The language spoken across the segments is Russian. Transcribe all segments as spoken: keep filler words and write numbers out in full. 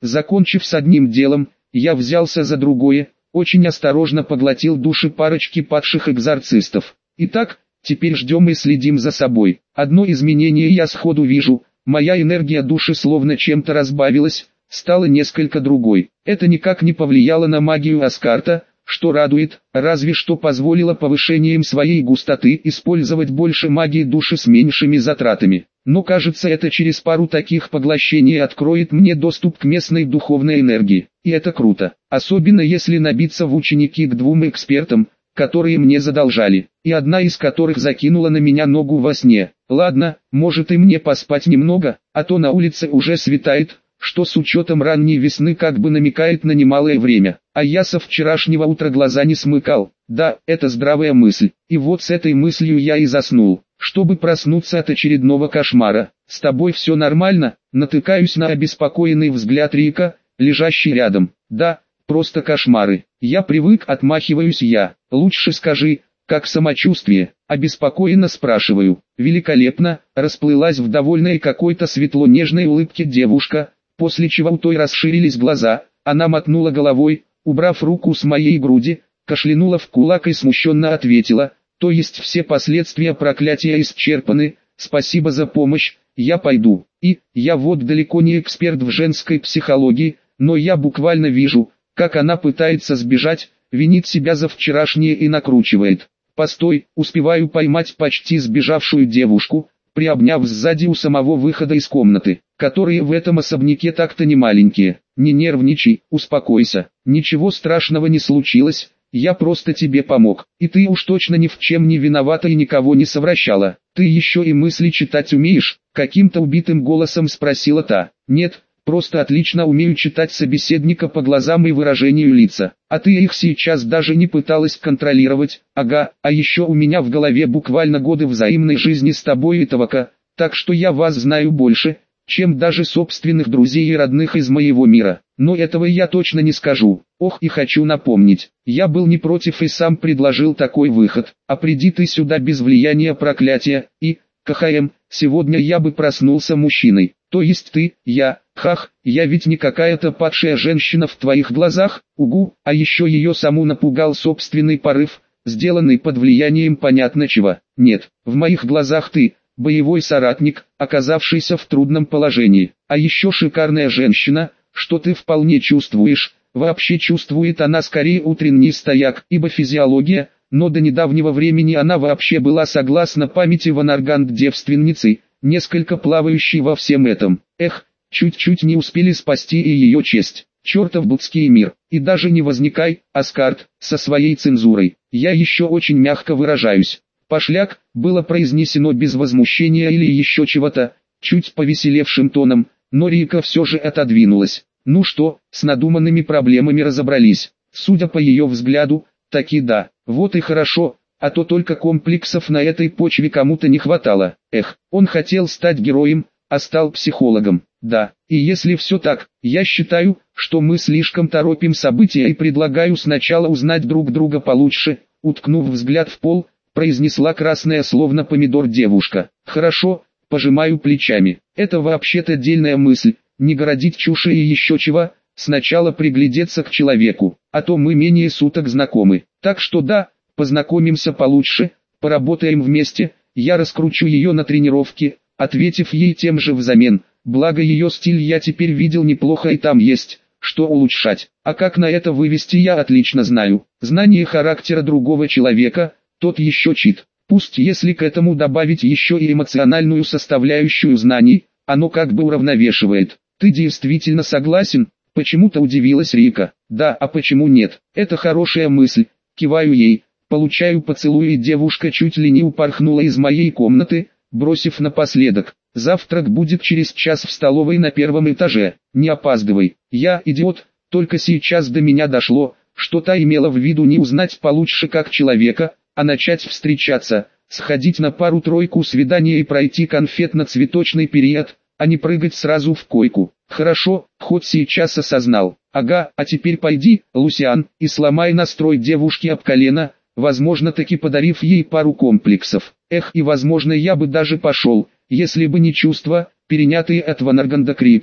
Закончив с одним делом, я взялся за другое, очень осторожно поглотил души парочки падших экзорцистов. Итак, теперь ждем и следим за собой. Одно изменение я сходу вижу, моя энергия души словно чем-то разбавилась, стала несколько другой. Это никак не повлияло на магию Аскарта, что радует, разве что позволило повышением своей густоты использовать больше магии души с меньшими затратами. Но кажется, это через пару таких поглощений откроет мне доступ к местной духовной энергии. И это круто, особенно если набиться в ученики к двум экспертам, которые мне задолжали, и одна из которых закинула на меня ногу во сне. Ладно, может и мне поспать немного, а то на улице уже светает, что с учетом ранней весны как бы намекает на немалое время. А я со вчерашнего утра глаза не смыкал. Да, это здравая мысль. И вот с этой мыслью я и заснул, чтобы проснуться от очередного кошмара. «С тобой все нормально?» Натыкаюсь на обеспокоенный взгляд Рика, лежащий рядом. «Да, просто кошмары. Я привык», отмахиваюсь я. «Лучше скажи, как самочувствие?» Обеспокоенно спрашиваю. «Великолепно», расплылась в довольной какой-то светло-нежной улыбке девушка, после чего у той расширились глаза. Она мотнула головой, убрав руку с моей груди, кашлянула в кулак и смущенно ответила: «То есть все последствия проклятия исчерпаны, спасибо за помощь, я пойду». И, я вот далеко не эксперт в женской психологии, но я буквально вижу, как она пытается сбежать, винит себя за вчерашнее и накручивает. «Постой», успеваю поймать почти сбежавшую девушку, приобняв сзади у самого выхода из комнаты, которые в этом особняке так-то не маленькие. «Не нервничай, успокойся, ничего страшного не случилось, я просто тебе помог, и ты уж точно ни в чем не виновата и никого не совращала. Ты еще и мысли читать умеешь?» Каким-то убитым голосом спросила та. «Нет, просто отлично умею читать собеседника по глазам и выражению лица. А ты их сейчас даже не пыталась контролировать». «Ага, а еще у меня в голове буквально годы взаимной жизни с тобой и Тавака, так что я вас знаю больше, чем даже собственных друзей и родных из моего мира. Но этого я точно не скажу. Ох, и хочу напомнить, я был не против и сам предложил такой выход. А приди ты сюда без влияния проклятия, и, КХМ, сегодня я бы проснулся мужчиной. То есть ты, я, хах, я ведь не какая-то падшая женщина в твоих глазах, угу, а еще ее саму напугал собственный порыв, сделанный под влиянием понятно чего. Нет, в моих глазах ты боевой соратник, оказавшийся в трудном положении, а еще шикарная женщина, что ты вполне чувствуешь. Вообще чувствует она скорее утренний стояк, ибо физиология, но до недавнего времени она вообще была, согласно памяти Ванарганг, девственницей, несколько плавающей во всем этом. Эх, чуть-чуть не успели спасти и ее честь. Чертов будский мир. И даже не возникай, Аскарт, со своей цензурой. Я еще очень мягко выражаюсь. «Пошляк» было произнесено без возмущения или еще чего-то, чуть повеселевшим тоном, но Рика все же отодвинулась. Ну что, с надуманными проблемами разобрались? Судя по ее взгляду, таки да. Вот и хорошо, а то только комплексов на этой почве кому-то не хватало. Эх, он хотел стать героем, а стал психологом. Да, и если все так, я считаю, что мы слишком торопим события и предлагаю сначала узнать друг друга получше. Уткнув взгляд в пол, произнесла красная словно помидор девушка. «Хорошо», пожимаю плечами. «Это вообще-то дельная мысль, не городить чушь и еще чего, сначала приглядеться к человеку, а то мы менее суток знакомы. Так что да, познакомимся получше, поработаем вместе, я раскручу ее на тренировке», ответив ей тем же взамен. Благо ее стиль я теперь видел неплохо и там есть что улучшать. А как на это вывести, я отлично знаю. Знание характера другого человека – тот еще чит. Пусть если к этому добавить еще и эмоциональную составляющую знаний, оно как бы уравновешивает. «Ты действительно согласен?» Почему-то удивилась Рика. «Да, а почему нет? Это хорошая мысль». Киваю ей, получаю поцелуй, и девушка чуть ли не упорхнула из моей комнаты, бросив напоследок: «Завтрак будет через час в столовой на первом этаже, не опаздывай». Я, идиот, только сейчас до меня дошло, что та имела в виду не узнать получше как человека, а начать встречаться, сходить на пару-тройку свиданий и пройти конфетно-цветочный период, а не прыгать сразу в койку. Хорошо, хоть сейчас осознал. Ага, а теперь пойди, Лусиан, и сломай настрой девушки об колено, возможно таки подарив ей пару комплексов. Эх, и возможно я бы даже пошел, если бы не чувства, перенятые от Ванарганда Крика,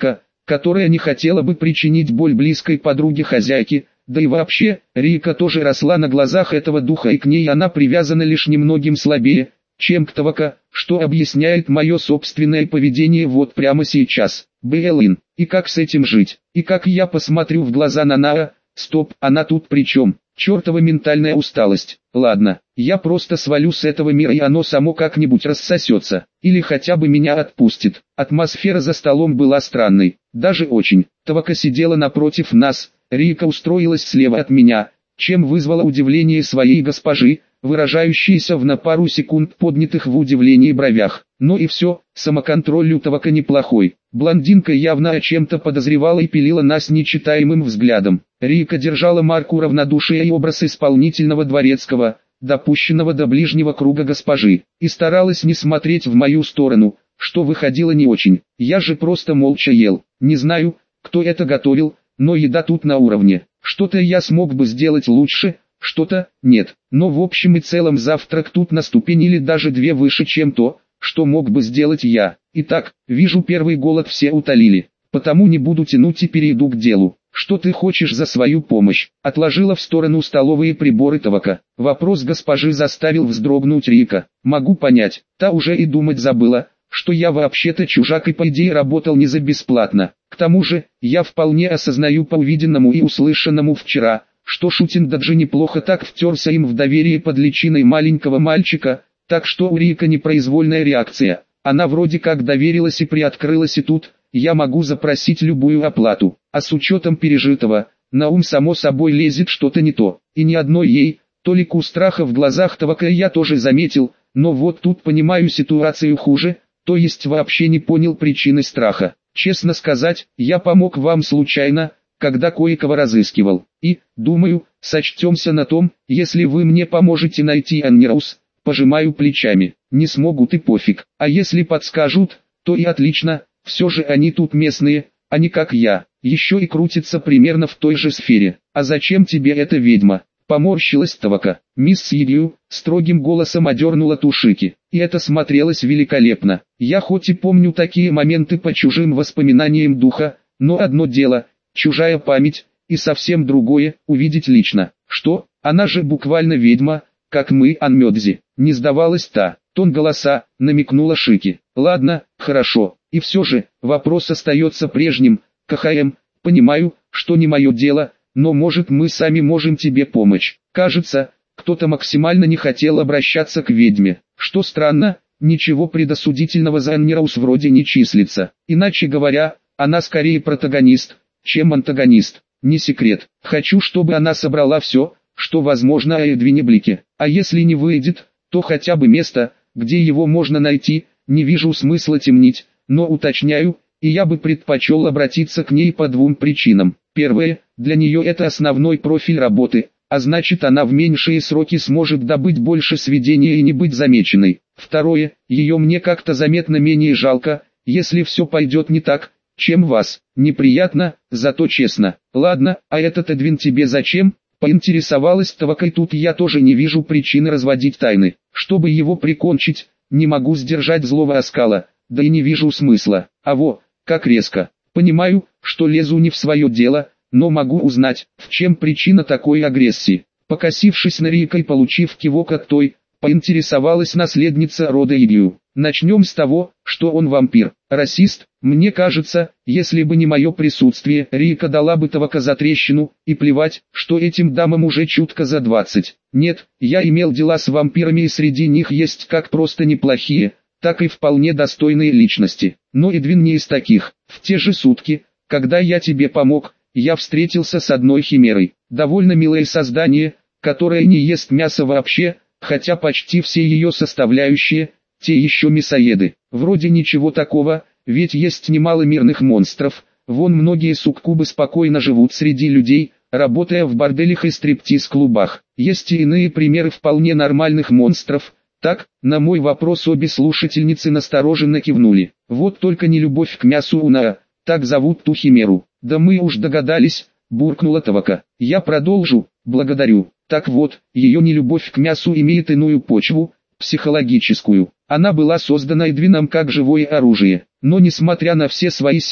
которая не хотела бы причинить боль близкой подруге хозяйки, да и вообще, Рика тоже росла на глазах этого духа, и к ней она привязана лишь немногим слабее, чем к Тавака, что объясняет мое собственное поведение вот прямо сейчас. Бэйлин, и как с этим жить? И как я посмотрю в глаза на Наа? Стоп, она тут при чем? Чертова ментальная усталость. Ладно, я просто свалю с этого мира, и оно само как-нибудь рассосется. Или хотя бы меня отпустит. Атмосфера за столом была странной, даже очень. Тавака сидела напротив нас, Рика устроилась слева от меня, чем вызвало удивление своей госпожи, выражающееся в на пару секунд поднятых в удивлении бровях. Но и все, самоконтроль у Тавака неплохой. Блондинка явно о чем-то подозревала и пилила нас нечитаемым взглядом. Рика держала марку равнодушия и образ исполнительного дворецкого, допущенного до ближнего круга госпожи, и старалась не смотреть в мою сторону, что выходило не очень. Я же просто молча ел. Не знаю, кто это готовил, но еда тут на уровне. Что-то я смог бы сделать лучше, что-то нет. Но в общем и целом завтрак тут на ступень или даже две выше, чем то, что мог бы сделать я. Итак, вижу, первый голод все утолили, потому не буду тянуть и перейду к делу. Что ты хочешь за свою помощь? Отложила в сторону столовые приборы Тавака. Вопрос госпожи заставил вздрогнуть Рика. Могу понять, та уже и думать забыла, что я вообще-то чужак и по идее работал не за бесплатно. К тому же, я вполне осознаю по увиденному и услышанному вчера, что Шутиндаджи неплохо так втерся им в доверие под личиной маленького мальчика, так что у Рика непроизвольная реакция. Она вроде как доверилась и приоткрылась, и тут я могу запросить любую оплату. А с учетом пережитого, на ум само собой лезет что-то не то. И ни одной ей, толику страха в глазах Тавака я тоже заметил, но вот тут понимаю ситуацию хуже, то есть вообще не понял причины страха. Честно сказать, я помог вам случайно, когда кое-кого разыскивал. И, думаю, сочтемся на том, если вы мне поможете найти Аннираус. Пожимаю плечами. Не смогут и пофиг. А если подскажут, то и отлично, все же они тут местные, а не как я. Еще и крутятся примерно в той же сфере. А зачем тебе эта ведьма? Поморщилась Тавака. Мисс Сигью строгим голосом одернула Тушики. И это смотрелось великолепно. Я хоть и помню такие моменты по чужим воспоминаниям духа, но одно дело, чужая память, и совсем другое, увидеть лично. Что? Она же буквально ведьма, как мы, Анмёдзи. Не сдавалась та. Тон голоса, намекнула Шики. Ладно, хорошо. И все же, вопрос остается прежним. КХМ, понимаю, что не мое дело, но может мы сами можем тебе помочь. Кажется, кто-то максимально не хотел обращаться к ведьме. Что странно, ничего предосудительного за Аннираус вроде не числится. Иначе говоря, она скорее протагонист, чем антагонист. Не секрет. Хочу, чтобы она собрала все, что возможно о Эдвине Блике. А если не выйдет, то хотя бы место, где его можно найти. Не вижу смысла темнить, но уточняю, и я бы предпочел обратиться к ней по двум причинам. Первое, для нее это основной профиль работы, а значит она в меньшие сроки сможет добыть больше сведения и не быть замеченной. Второе, ее мне как-то заметно менее жалко, если все пойдет не так, чем вас. Неприятно, зато честно. Ладно, а этот Эдвин тебе зачем? Поинтересовалась Тавака, и тут я тоже не вижу причины разводить тайны. Чтобы его прикончить, не могу сдержать злого оскала, да и не вижу смысла. А во, как резко. Понимаю, что лезу не в свое дело, но могу узнать, в чем причина такой агрессии. Покосившись на Рика и получив кивок от той, поинтересовалась наследница рода Игью. Начнем с того, что он вампир. Расист, мне кажется, если бы не мое присутствие, Рика дала бы Тавака за трещину, и плевать, что этим дамам уже чутко за двадцать. Нет, я имел дела с вампирами, и среди них есть как просто неплохие, так и вполне достойные личности. Но Эдвин не из таких. В те же сутки, когда я тебе помог, я встретился с одной химерой. Довольно милое создание, которое не ест мясо вообще, хотя почти все ее составляющие, те еще мясоеды. Вроде ничего такого, ведь есть немало мирных монстров. Вон многие суккубы спокойно живут среди людей, работая в борделях и стриптиз-клубах. Есть и иные примеры вполне нормальных монстров. Так, на мой вопрос обе слушательницы настороженно кивнули. Вот только не любовь к мясу у Наа, так зовут ту химеру. Да мы уж догадались, буркнула Тавака. Я продолжу, благодарю. Так вот, ее нелюбовь к мясу имеет иную почву, психологическую. Она была создана Эдвином как живое оружие, но несмотря на все свои силы,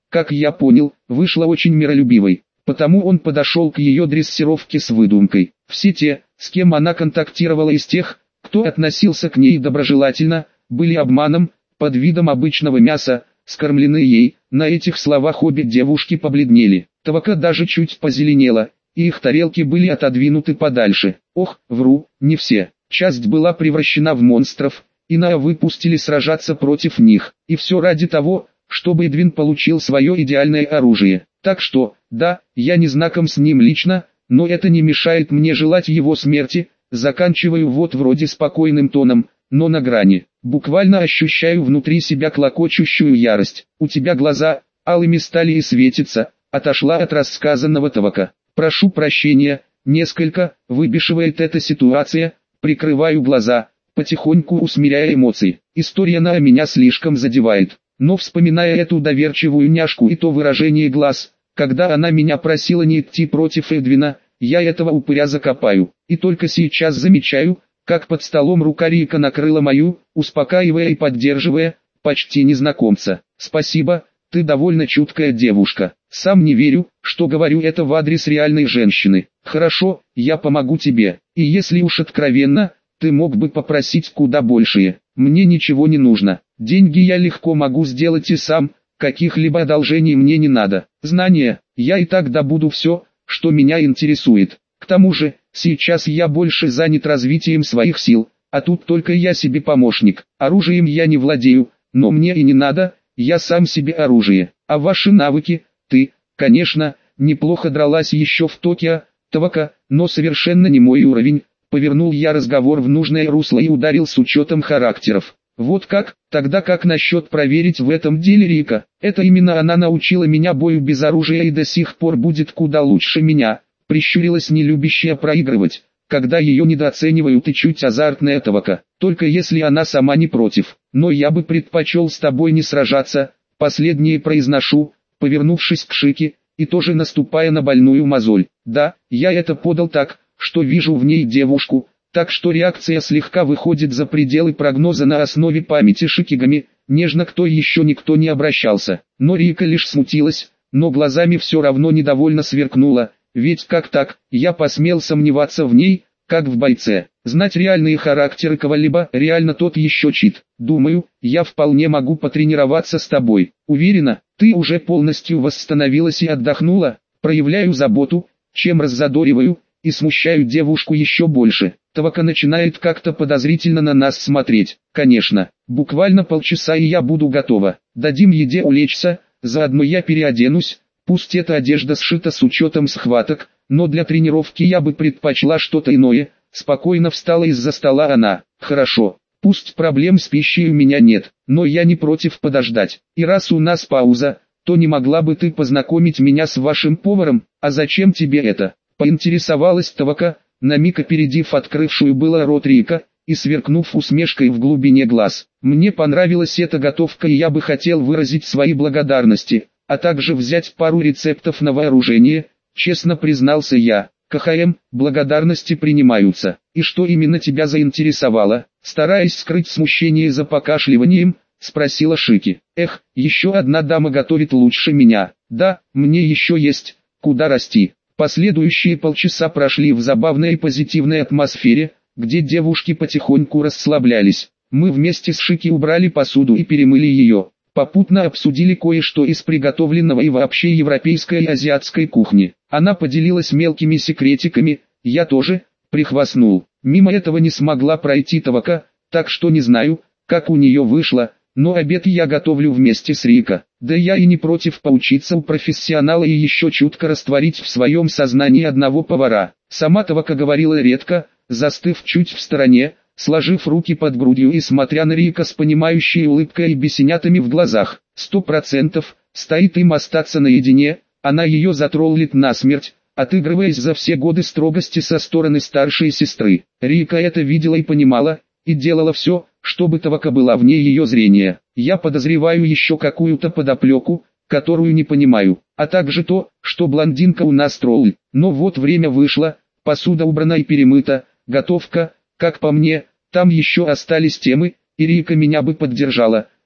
как я понял, вышла очень миролюбивой. Потому он подошел к ее дрессировке с выдумкой. Все те, с кем она контактировала из тех, кто относился к ней доброжелательно, были обманом, под видом обычного мяса, скормлены ей. На этих словах обе девушки побледнели. Тавака даже чуть позеленела, и их тарелки были отодвинуты подальше. Ох, вру, не все. Часть была превращена в монстров, иная выпустили сражаться против них. И все ради того, чтобы Эдвин получил свое идеальное оружие. Так что, да, я не знаком с ним лично, но это не мешает мне желать его смерти. Заканчиваю вот вроде спокойным тоном, но на грани. Буквально ощущаю внутри себя клокочущую ярость. У тебя глаза алыми стали и светятся. Отошла от рассказанного Тавака. Прошу прощения, несколько выбешивает эта ситуация. Прикрываю глаза, потихоньку усмиряя эмоции. История на меня слишком задевает. Но вспоминая эту доверчивую няшку и то выражение глаз, когда она меня просила не идти против Эдвина, я этого упыря закопаю. И только сейчас замечаю, как под столом рука Рика накрыла мою, успокаивая и поддерживая, почти незнакомца. Спасибо, ты довольно чуткая девушка. Сам не верю, что говорю это в адрес реальной женщины. Хорошо, я помогу тебе. И если уж откровенно, ты мог бы попросить куда большее. Мне ничего не нужно. Деньги я легко могу сделать и сам, каких-либо одолжений мне не надо. Знания, я и так добуду все, что меня интересует. К тому же, сейчас я больше занят развитием своих сил, а тут только я себе помощник. Оружием я не владею, но мне и не надо, я сам себе оружие. А ваши навыки, ты, конечно, неплохо дралась еще в Токио, Тавака, но совершенно не мой уровень. Повернул я разговор в нужное русло и ударил с учетом характеров. Вот как, тогда как насчет проверить в этом деле Рика? Это именно она научила меня бою без оружия и до сих пор будет куда лучше меня. Прищурилась нелюбящая проигрывать, когда ее недооценивают и чуть азартная Тавака. Только если она сама не против. Но я бы предпочел с тобой не сражаться, последнее произношу, повернувшись к Шике, и тоже наступая на больную мозоль. Да, я это подал так, что вижу в ней девушку, так что реакция слегка выходит за пределы прогноза на основе памяти Шикигами, нежно кто еще никто не обращался. Но Рика лишь смутилась, но глазами все равно недовольно сверкнула, ведь как так, я посмел сомневаться в ней, как в бойце. Знать реальные характеры кого-либо реально тот еще чит. Думаю, я вполне могу потренироваться с тобой. Уверена, ты уже полностью восстановилась и отдохнула. Проявляю заботу, чем раззадориваю и смущаю девушку еще больше. Тавака начинает как-то подозрительно на нас смотреть. Конечно, буквально полчаса и я буду готова. Дадим еде улечься, заодно я переоденусь. Пусть эта одежда сшита с учетом схваток, но для тренировки я бы предпочла что-то иное. Спокойно встала из-за стола она. Хорошо, пусть проблем с пищей у меня нет, но я не против подождать. И раз у нас пауза, то не могла бы ты познакомить меня с вашим поваром? А зачем тебе это? Поинтересовалась Тавака, на миг опередив открывшую было рот Рика, и сверкнув усмешкой в глубине глаз. Мне понравилась эта готовка и я бы хотел выразить свои благодарности, а также взять пару рецептов на вооружение, честно признался я. КХМ, благодарности принимаются. И что именно тебя заинтересовало? Стараясь скрыть смущение за покашливанием, спросила Шики. Эх, еще одна дама готовит лучше меня. Да, мне еще есть, куда расти. Последующие полчаса прошли в забавной и позитивной атмосфере, где девушки потихоньку расслаблялись. Мы вместе с Шики убрали посуду и перемыли ее. Попутно обсудили кое-что из приготовленного и вообще европейской и азиатской кухни. Она поделилась мелкими секретиками, я тоже, прихвастнул. Мимо этого не смогла пройти Тавака, так что не знаю, как у нее вышло, но обед я готовлю вместе с Рика. Да я и не против поучиться у профессионала и еще чутко растворить в своем сознании одного повара. Сама Тавака говорила редко, застыв чуть в стороне, сложив руки под грудью и смотря на Рика с понимающей улыбкой и бесенятами в глазах. Сто процентов, стоит им остаться наедине, она ее затроллит насмерть, отыгрываясь за все годы строгости со стороны старшей сестры. Рика это видела и понимала, и делала все, чтобы Тавака была вне ее зрения. Я подозреваю еще какую-то подоплеку, которую не понимаю, а также то, что блондинка у нас тролль. Но вот время вышло, посуда убрана и перемыта, готовка, как по мне, там еще остались темы, и Рика меня бы поддержала,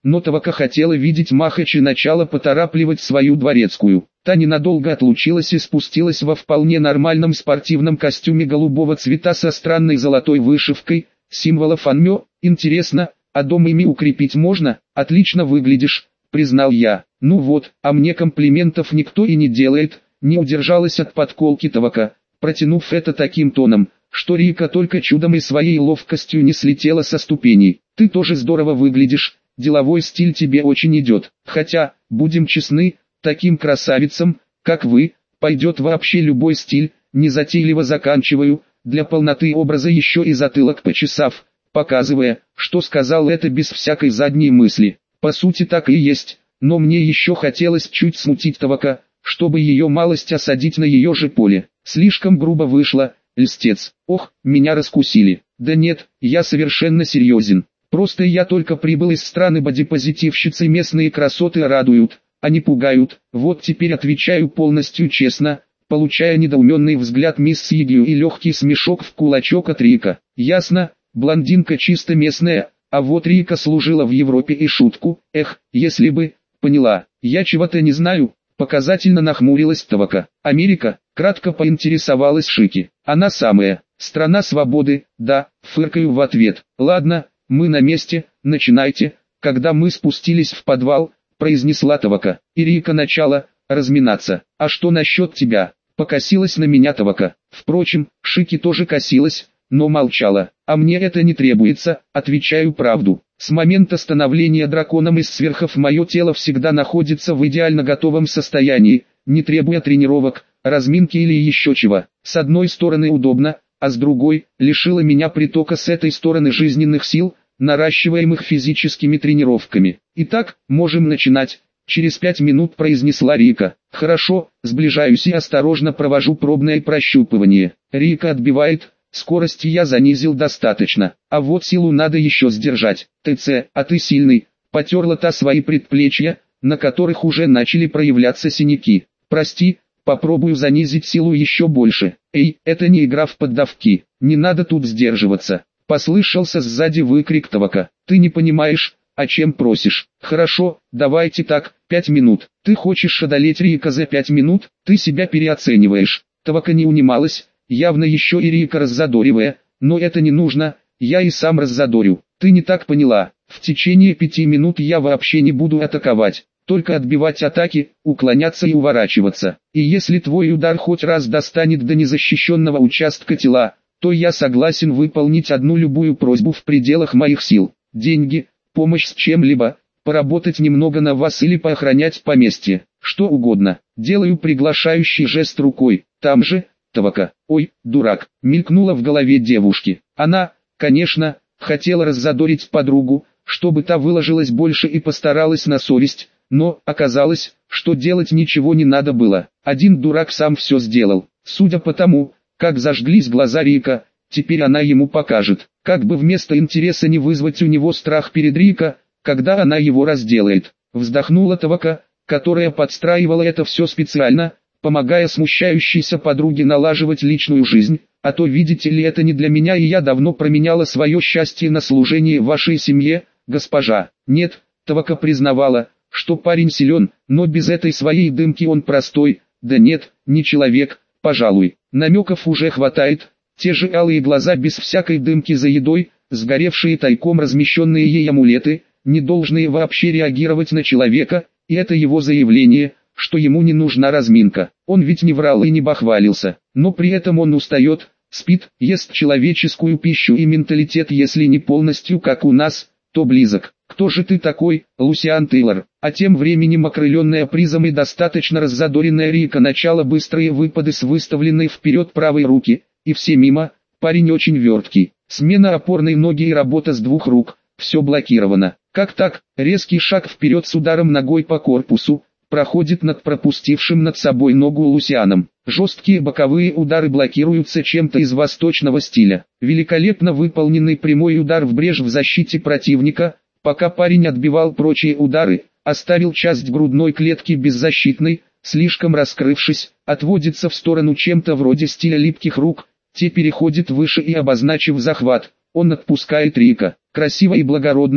но Тавака хотела видеть Махач и начала поторапливать свою дворецкую. Та ненадолго отлучилась и спустилась во вполне нормальном спортивном костюме голубого цвета со странной золотой вышивкой, символа фанмё. Интересно, а дом ими укрепить можно? Отлично выглядишь, признал я. Ну вот, а мне комплиментов никто и не делает, не удержалась от подколки Тавака, протянув это таким тоном, что Рика только чудом и своей ловкостью не слетела со ступеней. Ты тоже здорово выглядишь, деловой стиль тебе очень идет. Хотя, будем честны, таким красавицам, как вы, пойдет вообще любой стиль. Незатейливо заканчиваю, для полноты образа еще и затылок почесав, показывая, что сказал это без всякой задней мысли. По сути так и есть, но мне еще хотелось чуть смутить Тавака, чтобы ее малость осадить на ее же поле. Слишком грубо вышло, льстец. Ох, меня раскусили. Да нет, я совершенно серьезен. Просто я только прибыл из страны бодипозитивщицы, местные красоты радуют, а не пугают. Вот теперь отвечаю полностью честно, получая недоуменный взгляд мисс Сигью и легкий смешок в кулачок от Рика. Ясно, блондинка чисто местная, а вот Рика служила в Европе и шутку, эх, если бы, поняла, я чего-то не знаю. Показательно нахмурилась Тавака. Америка, кратко поинтересовалась Шики. Она самая, страна свободы, да, фыркаю в ответ. Ладно, мы на месте, начинайте. Когда мы спустились в подвал, произнесла Тавака, и Рика начала разминаться. А что насчет тебя? Покосилась на меня Тавака. Впрочем, Шики тоже косилась, но молчала. А мне это не требуется, отвечаю правду. С момента становления драконом из сверхов мое тело всегда находится в идеально готовом состоянии, не требуя тренировок, разминки или еще чего. С одной стороны удобно, а с другой, лишила меня притока с этой стороны жизненных сил, наращиваемых физическими тренировками. Итак, можем начинать. Через пять минут произнесла Рика. Хорошо, сближаюсь и осторожно провожу пробное прощупывание. Рика отбивает. Скорость я занизил достаточно, а вот силу надо еще сдержать. ТЦ, а ты сильный, потерла та свои предплечья, на которых уже начали проявляться синяки. Прости, попробую занизить силу еще больше. Эй, это не игра в поддавки, не надо тут сдерживаться. Послышался сзади выкрик Тавака. Ты не понимаешь, о чем просишь. Хорошо, давайте так, пять минут. Ты хочешь одолеть Рика за пять минут? Ты себя переоцениваешь. Тавака не унималась, явно еще и Рика раззадоривая, но это не нужно, я и сам раззадорю. Ты не так поняла, в течение пяти минут я вообще не буду атаковать, только отбивать атаки, уклоняться и уворачиваться. И если твой удар хоть раз достанет до незащищенного участка тела, то я согласен выполнить одну любую просьбу в пределах моих сил. Деньги, помощь с чем-либо, поработать немного на вас или поохранять поместье, что угодно. Делаю приглашающий жест рукой, там же, Тавака. Ой, дурак, мелькнула в голове девушки. Она, конечно, хотела раззадорить подругу, чтобы та выложилась больше и постаралась на совесть, но оказалось, что делать ничего не надо было. Один дурак сам все сделал. Судя по тому, как зажглись глаза Рика, теперь она ему покажет, как бы вместо интереса не вызвать у него страх перед Рика, когда она его разделает. Вздохнула Тавака, которая подстраивала это все специально, помогая смущающейся подруге налаживать личную жизнь, а то видите ли это не для меня и я давно променяла свое счастье на служение вашей семье, госпожа. Нет, Тавака признавала, что парень силен, но без этой своей дымки он простой, да нет, не человек, пожалуй. Намеков уже хватает, те же алые глаза без всякой дымки за едой, сгоревшие тайком размещенные ей амулеты, не должные вообще реагировать на человека, и это его заявление, что ему не нужна разминка. Он ведь не врал и не бахвалился, но при этом он устает, спит, ест человеческую пищу и менталитет если не полностью как у нас, то близок. Кто же ты такой, Лусиан Тейлор? А тем временем окрыленная призом и достаточно раззадоренная Рика начала быстрые выпады с выставленной вперед правой руки, и все мимо, парень очень верткий. Смена опорной ноги и работа с двух рук, все блокировано. Как так? Резкий шаг вперед с ударом ногой по корпусу, проходит над пропустившим над собой ногу Лусианом. Жесткие боковые удары блокируются чем-то из восточного стиля. Великолепно выполненный прямой удар в брешь в защите противника, пока парень отбивал прочие удары, оставил часть грудной клетки беззащитной, слишком раскрывшись, отводится в сторону чем-то вроде стиля липких рук, те переходит выше и обозначив захват, он отпускает Рика. Красиво и благородно,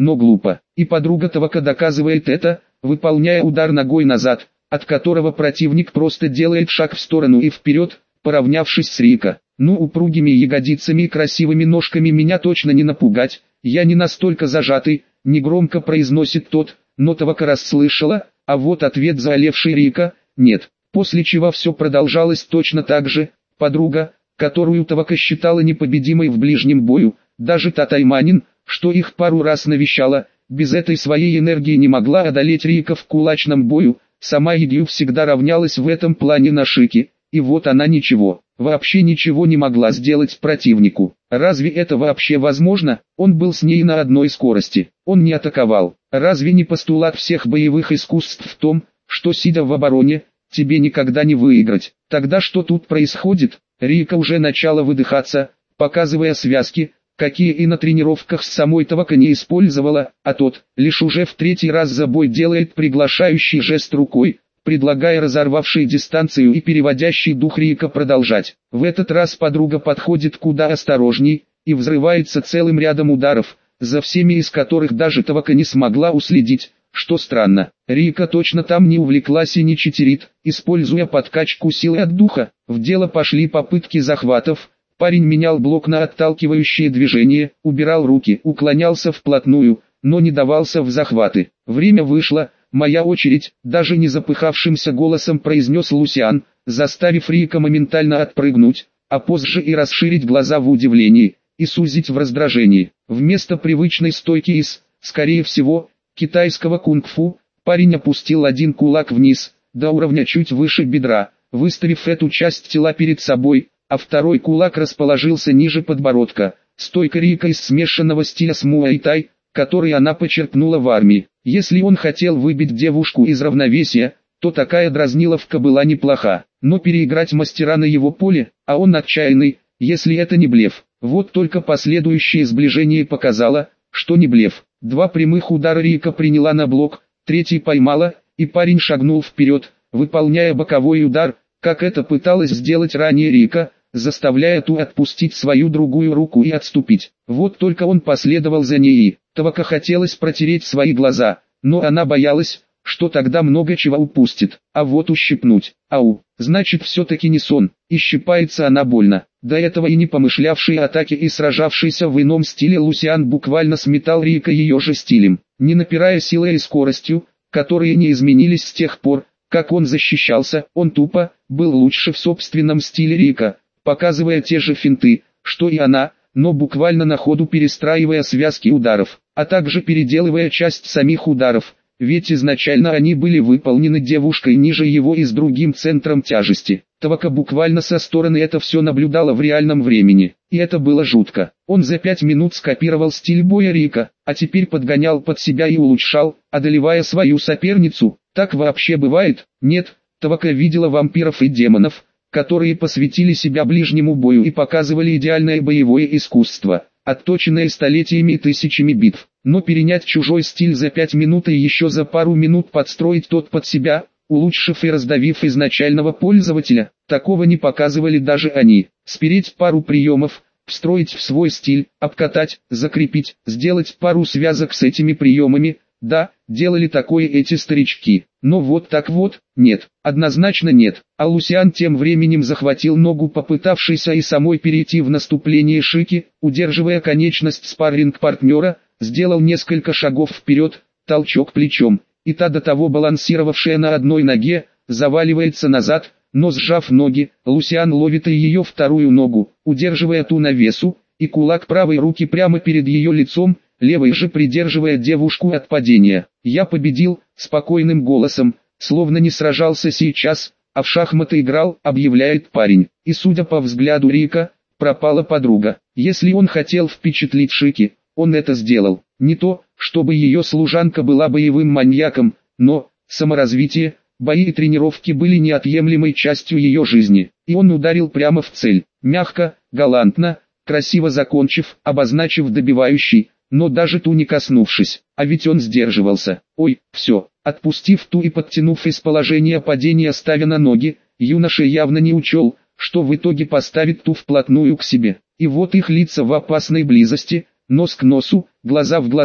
но глупо. И подруга Тавака доказывает это, выполняя удар ногой назад, от которого противник просто делает шаг в сторону и вперед, поравнявшись с Рика. Ну, упругими ягодицами и красивыми ножками меня точно не напугать, я не настолько зажатый, негромко произносит тот, но Тавака расслышала, а вот ответ заолевший Рика, нет. После чего все продолжалось точно так же, подруга, которую Тавака считала непобедимой в ближнем бою, даже та Тайманин, что их пару раз навещала, без этой своей энергии не могла одолеть Рика в кулачном бою, сама Игью всегда равнялась в этом плане на Шике, и вот она ничего, вообще ничего не могла сделать противнику. Разве это вообще возможно? Он был с ней на одной скорости, он не атаковал. Разве не постулат всех боевых искусств в том, что сидя в обороне, тебе никогда не выиграть? Тогда что тут происходит? Рика уже начала выдыхаться, показывая связки, какие и на тренировках с самой Тавака не использовала, а тот, лишь уже в третий раз за бой делает приглашающий жест рукой, предлагая разорвавший дистанцию и переводящий дух Рика продолжать. В этот раз подруга подходит куда осторожней, и взрывается целым рядом ударов, за всеми из которых даже Тавака не смогла уследить, что странно. Рика точно там не увлеклась и не читерит, используя подкачку силы от духа. В дело пошли попытки захватов, парень менял блок на отталкивающие движения, убирал руки, уклонялся вплотную, но не давался в захваты. Время вышло, моя очередь, даже не запыхавшимся голосом произнес Лусиан, заставив Рика моментально отпрыгнуть, а позже и расширить глаза в удивлении, и сузить в раздражении. Вместо привычной стойки из, скорее всего, китайского кунг-фу, парень опустил один кулак вниз, до уровня чуть выше бедра, выставив эту часть тела перед собой, а второй кулак расположился ниже подбородка. Стойка Рика из смешанного стиля с муай-тай, который она почерпнула в армии. Если он хотел выбить девушку из равновесия, то такая дразниловка была неплоха, но переиграть мастера на его поле, а он отчаянный, если это не блеф. Вот только последующее сближение показало, что не блеф. Два прямых удара Рика приняла на блок, третий поймала, и парень шагнул вперед, выполняя боковой удар, как это пыталась сделать ранее Рика, заставляя ту отпустить свою другую руку и отступить. Вот только он последовал за ней и Тавака хотелось протереть свои глаза, но она боялась, что тогда много чего упустит, а вот ущипнуть, ау, значит все-таки не сон, и щипается она больно. До этого и не помышлявший о атаке и сражавшийся в ином стиле Лусиан буквально сметал Рика ее же стилем, не напирая силой и скоростью, которые не изменились с тех пор, как он защищался, он тупо был лучше в собственном стиле Рика, показывая те же финты, что и она, но буквально на ходу перестраивая связки ударов, а также переделывая часть самих ударов, ведь изначально они были выполнены девушкой ниже его и с другим центром тяжести. Тавака буквально со стороны это все наблюдала в реальном времени, и это было жутко. Он за пять минут скопировал стиль боя Рика, а теперь подгонял под себя и улучшал, одолевая свою соперницу. Так вообще бывает? Нет, Тавака видела вампиров и демонов, которые посвятили себя ближнему бою и показывали идеальное боевое искусство, отточенное столетиями и тысячами битв. Но перенять чужой стиль за пять минут и еще за пару минут подстроить тот под себя, улучшив и раздавив изначального пользователя, такого не показывали даже они. Спереть пару приемов, встроить в свой стиль, обкатать, закрепить, сделать пару связок с этими приемами, да, делали такое эти старички. Но вот так вот, нет, однозначно нет. А Лусиан тем временем захватил ногу попытавшейся и самой перейти в наступление Шики, удерживая конечность спарринг-партнера, сделал несколько шагов вперед, толчок плечом, и та до того балансировавшая на одной ноге, заваливается назад, но сжав ноги, Лусиан ловит и ее вторую ногу, удерживая ту на весу, и кулак правой руки прямо перед ее лицом, левой же придерживая девушку от падения. «Я победил», спокойным голосом, словно не сражался сейчас, а в шахматы играл, объявляет парень. И судя по взгляду Рика, пропала подруга. Если он хотел впечатлить Шики, он это сделал. Не то, чтобы ее служанка была боевым маньяком, но саморазвитие, бои и тренировки были неотъемлемой частью ее жизни. И он ударил прямо в цель, мягко, галантно, красиво закончив, обозначив добивающий, но даже ту не коснувшись, а ведь он сдерживался. Ой, все, отпустив ту и подтянув из положения падения ставя на ноги, юноша явно не учел, что в итоге поставит ту вплотную к себе. И вот их лица в опасной близости, нос к носу, глаза в глаза,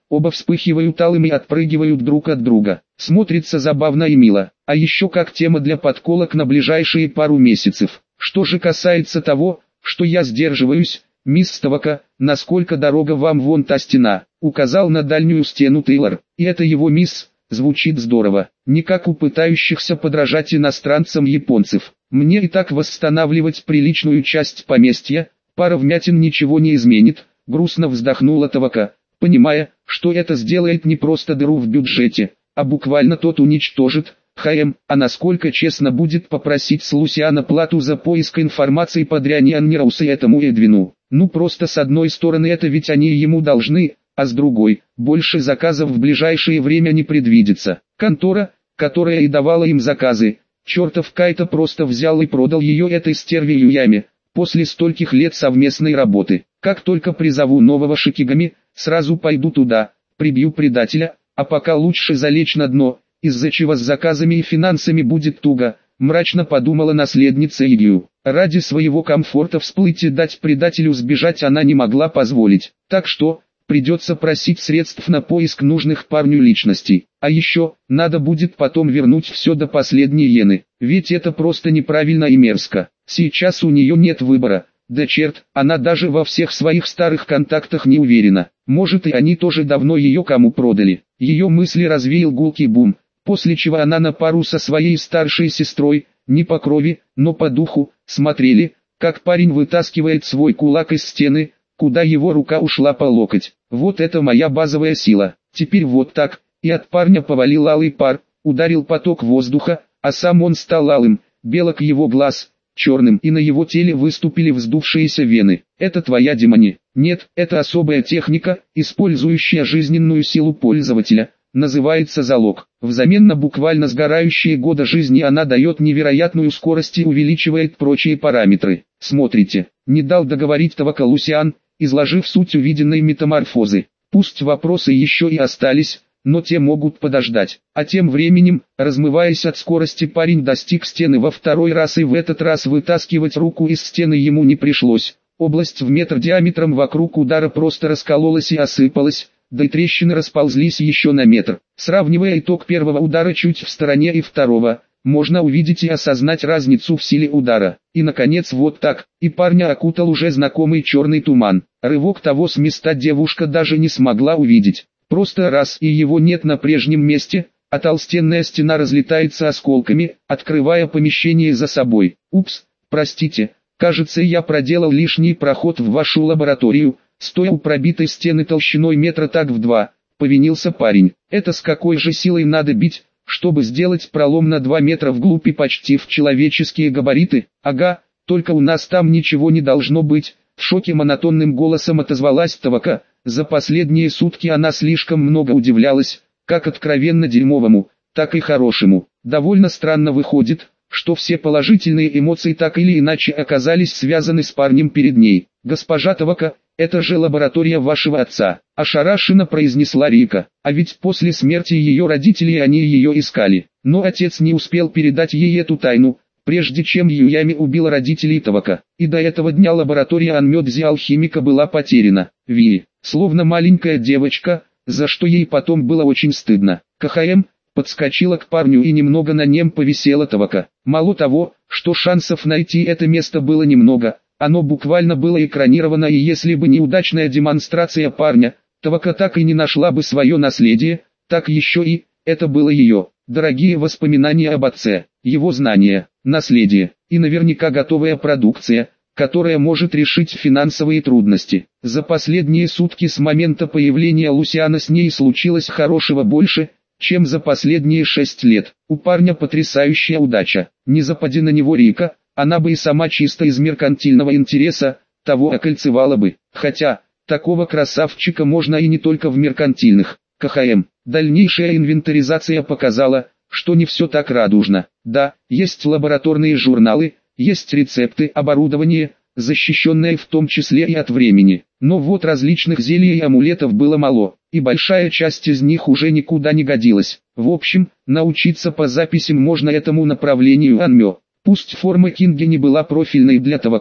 оба вспыхивают алым и отпрыгивают друг от друга. Смотрится забавно и мило, а еще как тема для подколок на ближайшие пару месяцев. Что же касается того, что я сдерживаюсь, мисс Тавака, насколько дорога вам вон та стена, указал на дальнюю стену Тейлор, и это его мисс, звучит здорово, не как у пытающихся подражать иностранцам японцев. Мне и так восстанавливать приличную часть поместья, пара вмятин ничего не изменит, грустно вздохнула Тавака, понимая, что это сделает не просто дыру в бюджете, а буквально тот уничтожит. ХМ, а насколько честно будет попросить с Лусиана плату за поиск информации по дряни Аннирауса и этому Эдвину? Ну просто с одной стороны это ведь они ему должны, а с другой, больше заказов в ближайшее время не предвидится. Контора, которая и давала им заказы, чертов Кайто просто взял и продал ее этой стерве Юяме, после стольких лет совместной работы. Как только призову нового Шикигами, сразу пойду туда, прибью предателя, а пока лучше залечь на дно, из-за чего с заказами и финансами будет туго, мрачно подумала наследница Игью. Ради своего комфорта всплыть и дать предателю сбежать она не могла позволить, так что, придется просить средств на поиск нужных парню личностей. А еще, надо будет потом вернуть все до последней иены, ведь это просто неправильно и мерзко. Сейчас у нее нет выбора. Да черт, она даже во всех своих старых контактах не уверена. Может и они тоже давно ее кому продали. Ее мысли развеял гулкий бум, после чего она на пару со своей старшей сестрой, не по крови, но по духу, смотрели, как парень вытаскивает свой кулак из стены, куда его рука ушла по локоть. Вот это моя базовая сила. Теперь вот так, и от парня повалил алый пар, ударил поток воздуха, а сам он стал алым, белок его глаз черным, и на его теле выступили вздувшиеся вены. Это твоя демони? Нет, это особая техника, использующая жизненную силу пользователя, называется залог. Взамен на буквально сгорающие годы жизни она дает невероятную скорость и увеличивает прочие параметры. Смотрите, не дал договорить Тавака Лусиан, изложив суть увиденной метаморфозы. Пусть вопросы еще и остались, но те могут подождать. А тем временем, размываясь от скорости, парень достиг стены во второй раз, и в этот раз вытаскивать руку из стены ему не пришлось. Область в метр диаметром вокруг удара просто раскололась и осыпалась, да и трещины расползлись еще на метр. Сравнивая итог первого удара чуть в стороне и второго, можно увидеть и осознать разницу в силе удара. И наконец вот так, и парня окутал уже знакомый черный туман. Рывок того с места девушка даже не смогла увидеть. Просто раз и его нет на прежнем месте, а толстенная стена разлетается осколками, открывая помещение за собой. Упс, простите, кажется я проделал лишний проход в вашу лабораторию, стоя у пробитой стены толщиной метра так в два, повинился парень. Это с какой же силой надо бить, чтобы сделать пролом на два метра вглубь и почти в человеческие габариты? Ага, только у нас там ничего не должно быть, в шоке монотонным голосом отозвалась Тавака. За последние сутки она слишком много удивлялась, как откровенно дерьмовому, так и хорошему. Довольно странно выходит, что все положительные эмоции так или иначе оказались связаны с парнем перед ней. «Госпожа Тавака, это же лаборатория вашего отца», – ошарашенно произнесла Рика. А ведь после смерти ее родителей они ее искали. Но отец не успел передать ей эту тайну, прежде чем Юями убил родителей Тавака. И до этого дня лаборатория Анмёдзи алхимика была потеряна. Ви, словно маленькая девочка, за что ей потом было очень стыдно. КХМ подскочила к парню и немного на нем повисела Тавака. Мало того, что шансов найти это место было немного, оно буквально было экранировано, и если бы неудачная демонстрация парня, Тавака так и не нашла бы свое наследие, так еще и, это было ее, дорогие воспоминания об отце, его знания, наследие, и наверняка готовая продукция, которая может решить финансовые трудности. За последние сутки с момента появления Лусиана с ней случилось хорошего больше, чем за последние шесть лет. У парня потрясающая удача. Не запади на него Рика, она бы и сама чисто из меркантильного интереса того окольцевала бы. Хотя, такого красавчика можно и не только в меркантильных. КХМ. Дальнейшая инвентаризация показала, что не все так радужно. Да, есть лабораторные журналы, есть рецепты, оборудование, защищенное в том числе и от времени. Но вот различных зелий и амулетов было мало, и большая часть из них уже никуда не годилась. В общем, научиться по записям можно этому направлению Анмё. Пусть форма Кинги не была профильной для Тавака,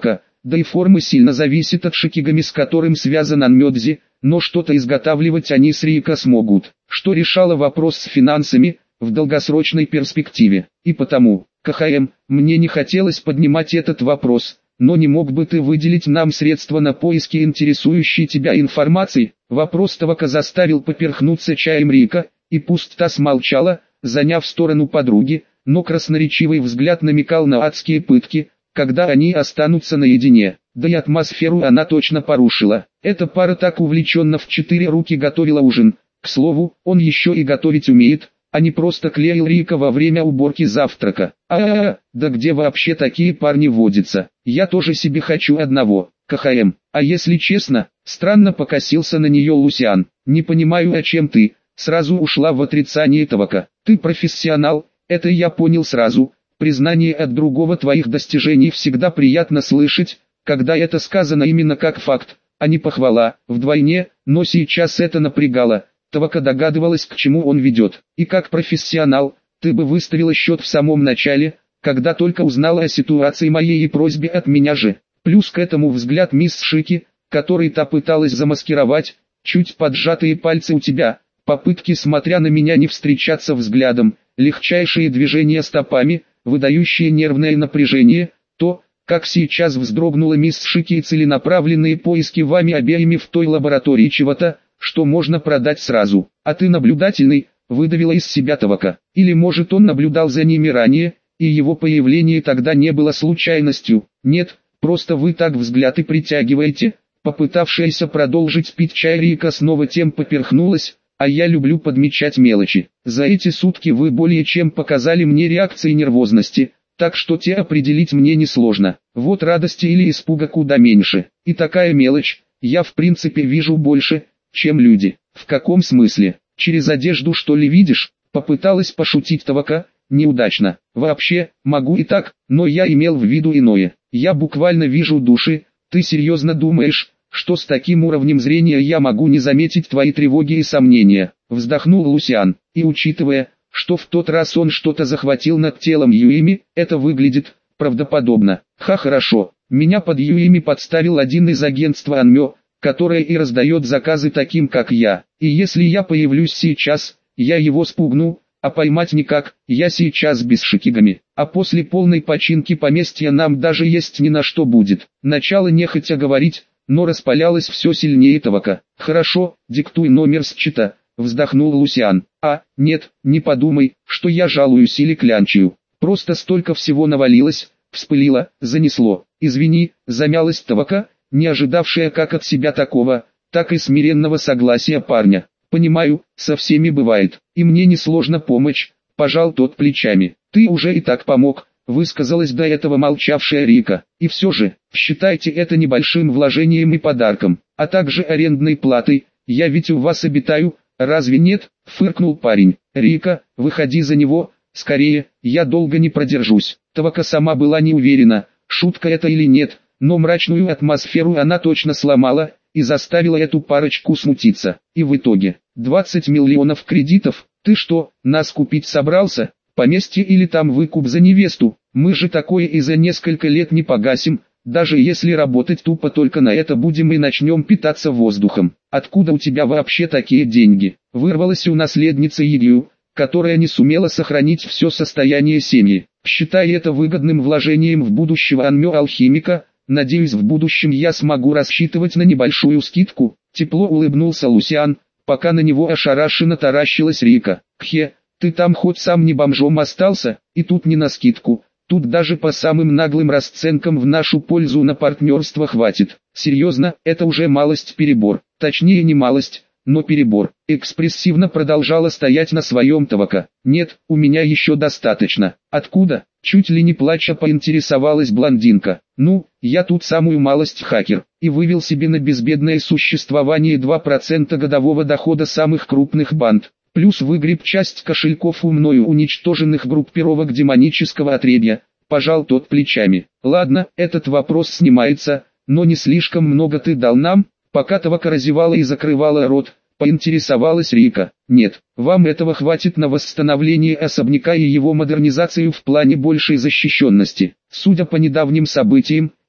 да и формы сильно зависят от шикигами, с которым связан Анмёдзи, но что-то изготавливать они с Рика смогут, что решало вопрос с финансами в долгосрочной перспективе. И потому, КХМ, мне не хотелось поднимать этот вопрос, но не мог бы ты выделить нам средства на поиски интересующей тебя информации? Вопрос Тавака заставил поперхнуться чаем Рика, и пусть та смолчала, заняв сторону подруги, но красноречивый взгляд намекал на адские пытки, когда они останутся наедине, да и атмосферу она точно порушила. Эта пара так увлеченно в четыре руки готовила ужин, к слову, он еще и готовить умеет, а не просто клеил Рика во время уборки завтрака. А-а-а, да где вообще такие парни водятся? Я тоже себе хочу одного, КХМ. А если честно, странно покосился на нее Лусиан. Не понимаю, о чем ты, сразу ушла в отрицание Тавака. Ты профессионал, это я понял сразу. Признание от другого твоих достижений всегда приятно слышать, когда это сказано именно как факт, а не похвала, вдвойне, но сейчас это напрягало. Тавака догадывалась, к чему он ведет. И как профессионал, ты бы выставила счет в самом начале, когда только узнала о ситуации моей и просьбе от меня же. Плюс к этому взгляд мисс Шики, который та пыталась замаскировать, чуть поджатые пальцы у тебя, попытки смотря на меня не встречаться взглядом, легчайшие движения стопами, выдающие нервное напряжение, то, как сейчас вздрогнула мисс Шики и целенаправленные поиски вами обеими в той лаборатории чего-то, что можно продать сразу. А ты наблюдательный, выдавила из себя Тавака. Или может он наблюдал за ними ранее, и его появление тогда не было случайностью. Нет, просто вы так взгляд и притягиваете. Попытавшаяся продолжить пить чай Рика снова тем поперхнулась, а я люблю подмечать мелочи. За эти сутки вы более чем показали мне реакции нервозности, так что те определить мне несложно. Вот радости или испуга куда меньше. И такая мелочь, я в принципе вижу больше, чем люди. В каком смысле? Через одежду что ли видишь? Попыталась пошутить Тавака, неудачно. Вообще, могу и так, но я имел в виду иное. Я буквально вижу души. Ты серьезно думаешь, что с таким уровнем зрения я могу не заметить твои тревоги и сомнения? Вздохнул Лусиан, и учитывая, что в тот раз он что-то захватил над телом Юими, это выглядит правдоподобно. Ха, хорошо, меня под Юими подставил один из агентства Анмё, которое и раздает заказы таким как я. И если я появлюсь сейчас, я его спугну, а поймать никак, я сейчас без шикигами. А после полной починки поместья нам даже есть ни на что будет. Начало нехотя говорить, но распалялось все сильнее Тавака. Хорошо, диктуй номер счета, вздохнул Лусиан. А, нет, не подумай, что я жалуюсь или клянчию. Просто столько всего навалилось, вспылило, занесло. Извини, замялась Тавака, не ожидавшая как от себя такого, так и смиренного согласия парня. Понимаю, со всеми бывает, и мне несложно помочь, пожал тот плечами. Ты уже и так помог, высказалась до этого молчавшая Рика. И все же, считайте это небольшим вложением и подарком, а также арендной платой. Я ведь у вас обитаю, разве нет? Фыркнул парень. Рика, выходи за него, скорее, я долго не продержусь. Тавака сама была не уверена, шутка это или нет, но мрачную атмосферу она точно сломала и заставила эту парочку смутиться. И в итоге, двадцать миллионов кредитов, ты что, нас купить собрался? Поместье или там выкуп за невесту? Мы же такое и за несколько лет не погасим, даже если работать тупо только на это будем и начнем питаться воздухом. Откуда у тебя вообще такие деньги? Вырвалась у наследницы Игью, которая не сумела сохранить все состояние семьи. Считай это выгодным вложением в будущего Анмё-алхимика. Надеюсь, в будущем я смогу рассчитывать на небольшую скидку. Тепло улыбнулся Лусиан, пока на него ошарашенно таращилась Рика. Кхе, ты там хоть сам не бомжом остался, и тут не на скидку. Тут даже по самым наглым расценкам в нашу пользу на партнерство хватит. Серьезно, это уже малость перебор. Точнее не малость, но перебор. Экспрессивно продолжала стоять на своем Тавака. Нет, у меня еще достаточно. Откуда? Чуть ли не плача поинтересовалась блондинка. Ну, я тут самую малость хакер, и вывел себе на безбедное существование два процента годового дохода самых крупных банд. Плюс выгреб часть кошельков у мною уничтоженных группировок демонического отребья. Пожал тот плечами. Ладно, этот вопрос снимается, но не слишком много ты дал нам? Пока Тавака разевала и закрывала рот, поинтересовалась Рика. Нет, вам этого хватит на восстановление особняка и его модернизацию в плане большей защищенности. Судя по недавним событиям,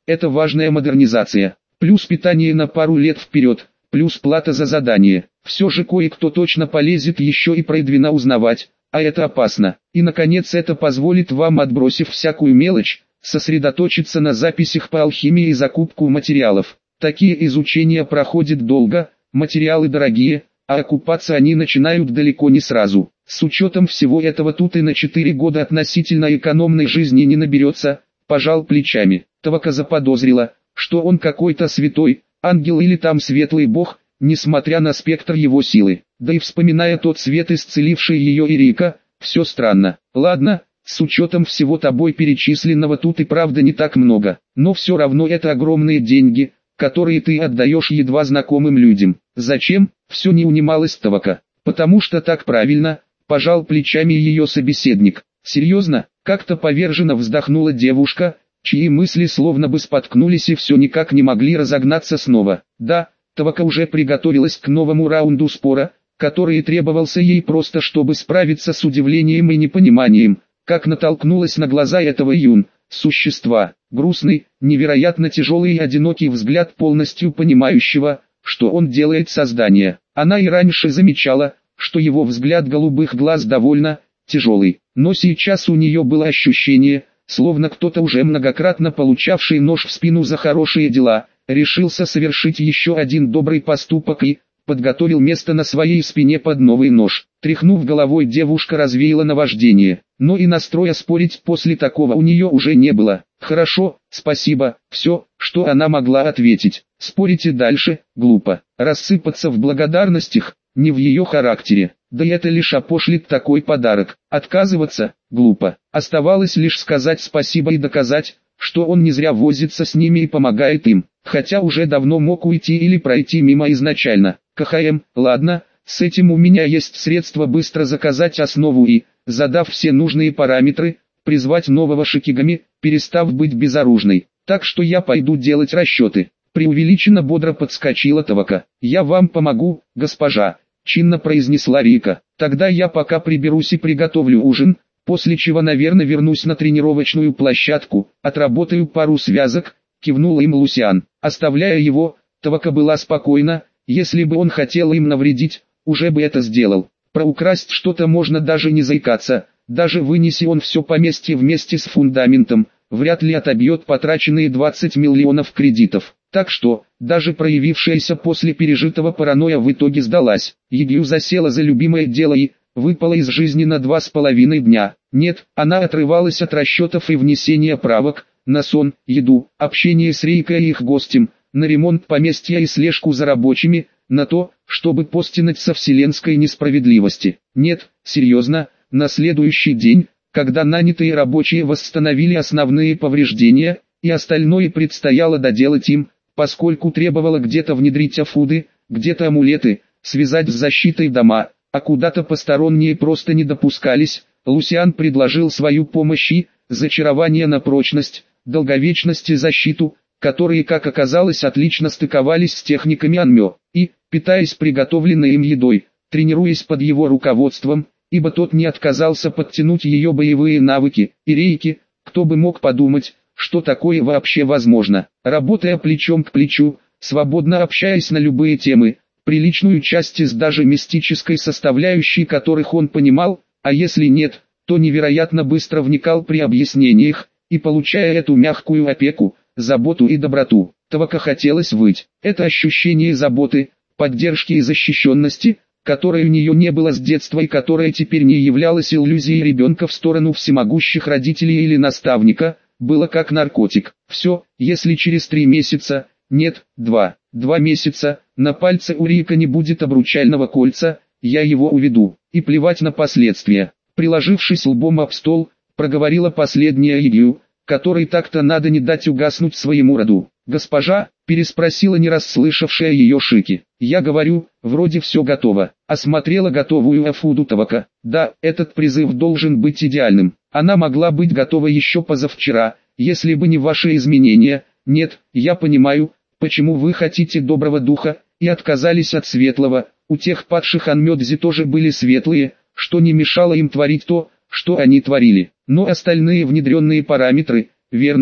это важная модернизация. Плюс питание на пару лет вперед, плюс плата за задание. Все же кое-кто точно полезет еще и про Эдвина узнавать, а это опасно. И наконец это позволит вам, отбросив всякую мелочь, сосредоточиться на записях по алхимии и закупку материалов. Такие изучения проходят долго, материалы дорогие, а окупаться они начинают далеко не сразу. С учетом всего этого тут и на четыре года относительно экономной жизни не наберется, пожал плечами. Тавака заподозрила, что он какой-то святой, ангел или там светлый бог, несмотря на спектр его силы. Да и вспоминая тот свет, исцеливший ее Ирика, все странно. Ладно, с учетом всего тобой перечисленного тут и правда не так много, но все равно это огромные деньги, которые ты отдаешь едва знакомым людям. Зачем? Все не унималось Тавака. Потому что так правильно, пожал плечами ее собеседник. Серьезно? Как-то поверженно вздохнула девушка, чьи мысли словно бы споткнулись и все никак не могли разогнаться снова. Да, Тавака уже приготовилась к новому раунду спора, который требовался ей просто чтобы справиться с удивлением и непониманием, как натолкнулась на глаза этого юн, существа, грустный, невероятно тяжелый и одинокий взгляд полностью понимающего, что он делает создание. Она и раньше замечала, что его взгляд голубых глаз довольно тяжелый, но сейчас у нее было ощущение, словно кто-то уже многократно получавший нож в спину за хорошие дела, решился совершить еще один добрый поступок и подготовил место на своей спине под новый нож. Тряхнув головой, девушка развеяла наваждение, но и настроя спорить после такого у нее уже не было. «Хорошо, спасибо», все, что она могла ответить. Спорить и дальше, глупо. Рассыпаться в благодарностях, не в ее характере. Да и это лишь опошлит такой подарок. Отказываться, глупо. Оставалось лишь сказать спасибо и доказать, что он не зря возится с ними и помогает им, хотя уже давно мог уйти или пройти мимо изначально. КХМ, ладно, с этим у меня есть средства быстро заказать основу и, задав все нужные параметры, призвать нового Шикигами, перестав быть безоружной. Так что я пойду делать расчеты. Преувеличенно бодро подскочила Тавака. «Я вам помогу, госпожа», чинно произнесла Рика. «Тогда я пока приберусь и приготовлю ужин, после чего, наверное, вернусь на тренировочную площадку, отработаю пару связок», кивнул им Лусиан. Оставляя его, Тавака была спокойна, если бы он хотел им навредить, уже бы это сделал. Про украсть что-то можно даже не заикаться, даже вынеси он все поместье вместе с фундаментом, вряд ли отобьет потраченные двадцать миллионов кредитов. Так что, даже проявившаяся после пережитого паранойя в итоге сдалась. Егью засела за любимое дело и выпала из жизни на два с половиной дня. Нет, она отрывалась от расчетов и внесения правок, на сон, еду, общение с Рейкой и их гостем, на ремонт поместья и слежку за рабочими, на то, чтобы постинаться вселенской несправедливости. Нет, серьезно, на следующий день, когда нанятые рабочие восстановили основные повреждения, и остальное предстояло доделать им, поскольку требовало где-то внедрить афуды, где-то амулеты, связать с защитой дома, а куда-то посторонние просто не допускались, Лусиан предложил свою помощь и зачарование на прочность, долговечность и защиту, которые, как оказалось, отлично стыковались с техниками Анмё, и, питаясь приготовленной им едой, тренируясь под его руководством, ибо тот не отказался подтянуть ее боевые навыки, и Рейки, кто бы мог подумать, что такое вообще возможно. Работая плечом к плечу, свободно общаясь на любые темы, приличную часть из даже мистической составляющей которых он понимал, а если нет, то невероятно быстро вникал при объяснениях, и получая эту мягкую опеку, заботу и доброту, Тавака хотелось выть. Это ощущение заботы, поддержки и защищенности, которой у нее не было с детства и которая теперь не являлась иллюзией ребенка в сторону всемогущих родителей или наставника, было как наркотик. Все, если через три месяца, нет, два, два месяца, на пальце у Рика не будет обручального кольца, я его уведу, и плевать на последствия. Приложившись лбом об стол, проговорила последняя Егью, которой так-то надо не дать угаснуть своему роду. «Госпожа?» – переспросила не расслышавшая ее Шики. «Я говорю, вроде все готово». Осмотрела готовую Афуду Тавака. «Да, этот призыв должен быть идеальным. Она могла быть готова еще позавчера, если бы не ваши изменения. Нет, я понимаю, почему вы хотите доброго духа, и отказались от светлого. У тех падших Анмёдзи тоже были светлые, что не мешало им творить то, что они творили. Но остальные внедренные параметры, верный,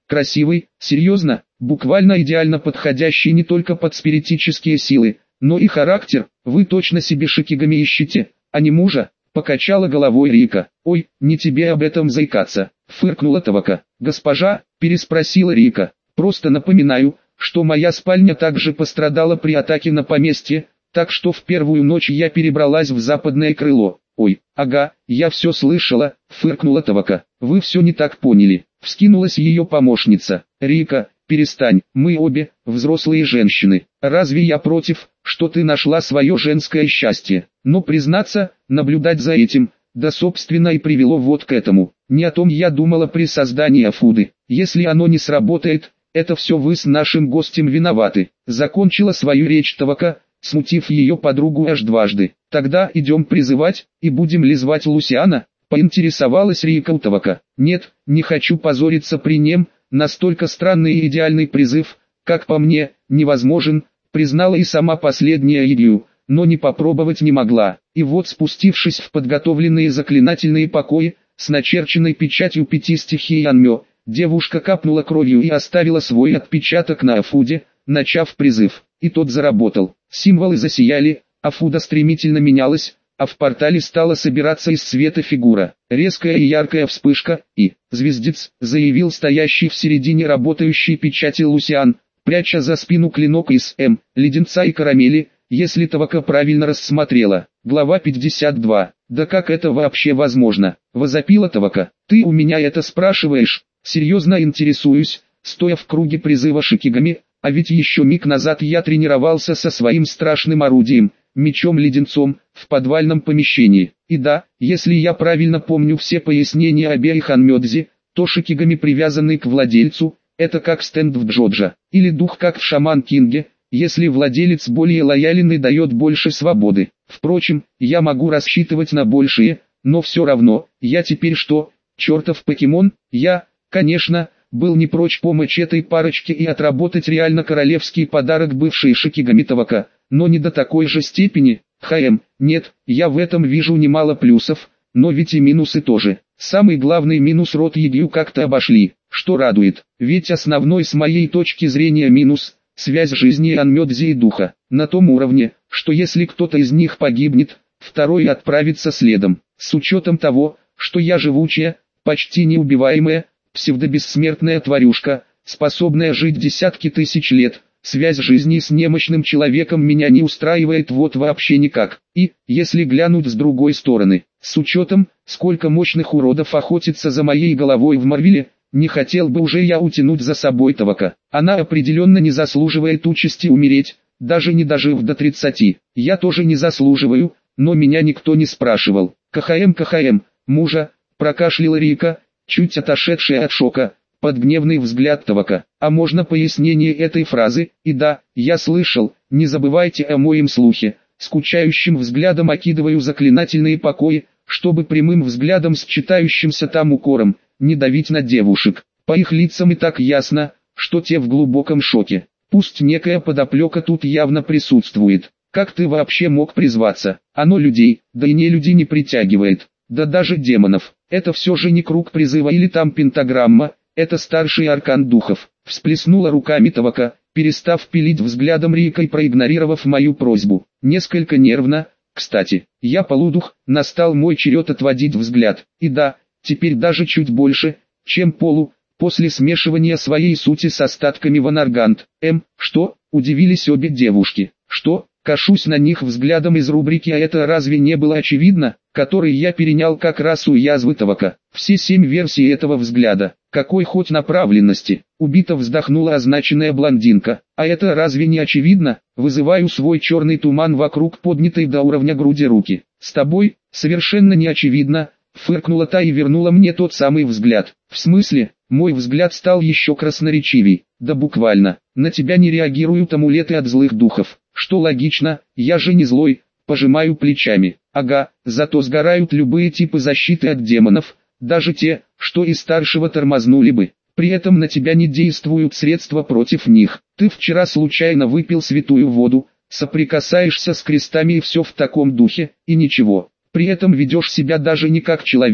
Красивый, серьезно, буквально идеально подходящий не только под спиритические силы, но и характер. Вы точно себе шикигами ищете, а не мужа? Покачала головой Рика. Ой, не тебе об этом заикаться, фыркнула Тавака. Госпожа, переспросила Рика. Просто напоминаю, что моя спальня также пострадала при атаке на поместье, так что в первую ночь я перебралась в западное крыло. Ой, ага, я все слышала, фыркнула Тавака. Вы все не так поняли, вскинулась ее помощница. Рика, перестань, мы обе, взрослые женщины. Разве я против, что ты нашла свое женское счастье? Но признаться, наблюдать за этим, да собственно и привело вот к этому. Не о том я думала при создании Афуды. Если оно не сработает, это все вы с нашим гостем виноваты. Закончила свою речь Тавака, смутив ее подругу аж дважды. Тогда идем призывать, и будем ли звать Лусиана? Поинтересовалась Рика у Тавака. Нет, не хочу позориться при нем, настолько странный и идеальный призыв, как по мне, невозможен, признала и сама последняя Игью, но не попробовать не могла. И вот спустившись в подготовленные заклинательные покои, с начерченной печатью пяти стихий Анмё, девушка капнула кровью и оставила свой отпечаток на Афуде, начав призыв. И тот заработал. Символы засияли, Афуда стремительно менялась, а в портале стала собираться из света фигура. Резкая и яркая вспышка, и «Звездец», заявил стоящий в середине работающей печати Лусиан, пряча за спину клинок из М, леденца и карамели, если Тавака правильно рассмотрела. Глава пятьдесят два. «Да как это вообще возможно?» – возопила Тавака. «Ты у меня это спрашиваешь?» «Серьезно интересуюсь», стоя в круге призыва шикигами, а ведь еще миг назад я тренировался со своим страшным орудием, мечом-леденцом, в подвальном помещении. И да, если я правильно помню все пояснения обеих Анмёдзи, то шикигами, привязанный к владельцу, это как стенд в Джоджо, или дух как в Шаман Кинге, если владелец более лоялен и дает больше свободы. Впрочем, я могу рассчитывать на большее, но все равно, я теперь что, чертов покемон? Я, конечно, был не прочь помочь этой парочке и отработать реально королевский подарок бывшей шикигами Тавака, но не до такой же степени. Хм, нет, я в этом вижу немало плюсов, но ведь и минусы тоже. Самый главный минус род Егью как-то обошли, что радует, ведь основной с моей точки зрения минус – связь жизни Анмёдзи и духа, на том уровне, что если кто-то из них погибнет, второй отправится следом. С учетом того, что я живучая, почти неубиваемая, псевдобессмертная тварюшка, способная жить десятки тысяч лет, связь жизни с немощным человеком меня не устраивает вот вообще никак. И, если глянуть с другой стороны, с учетом, сколько мощных уродов охотится за моей головой в Марвеле, не хотел бы уже я утянуть за собой Тавака. Она определенно не заслуживает участи умереть, даже не дожив до тридцати. Я тоже не заслуживаю, но меня никто не спрашивал. КХМ КХМ, мужа, прокашляла Рика, чуть отошедшая от шока, под гневный взгляд Тавака. А можно пояснение этой фразы? И да, я слышал, не забывайте о моем слухе. Скучающим взглядом окидываю заклинательные покои, чтобы прямым взглядом с читающимся там укором не давить на девушек. По их лицам и так ясно, что те в глубоком шоке. Пусть некая подоплека тут явно присутствует. Как ты вообще мог призваться? Оно людей, да и не люди не притягивает. Да даже демонов. Это все же не круг призыва или там пентаграмма, это старший аркан духов. Всплеснула руками Тавака, перестав пилить взглядом Рика и проигнорировав мою просьбу. Несколько нервно, кстати. Я полудух, настал мой черед отводить взгляд. И да, теперь даже чуть больше, чем полу, после смешивания своей сути с остатками Ванаргант. Эм, что? Удивились обе девушки. Что? Кашусь на них взглядом из рубрики «А это разве не было очевидно?», который я перенял как раз у язвы Тавака. Все семь версий этого взгляда. Какой хоть направленности? Убито вздохнула означенная блондинка. А это разве не очевидно? Вызываю свой черный туман вокруг поднятой до уровня груди руки. С тобой, совершенно не очевидно, фыркнула та и вернула мне тот самый взгляд. В смысле? Мой взгляд стал еще красноречивей. Да буквально. На тебя не реагируют амулеты от злых духов. Что логично, я же не злой, пожимаю плечами. Ага, зато сгорают любые типы защиты от демонов, даже те, что и старшего тормознули бы. При этом на тебя не действуют средства против них. Ты вчера случайно выпил святую воду, соприкасаешься с крестами и все в таком духе, и ничего. При этом ведешь себя даже не как человек,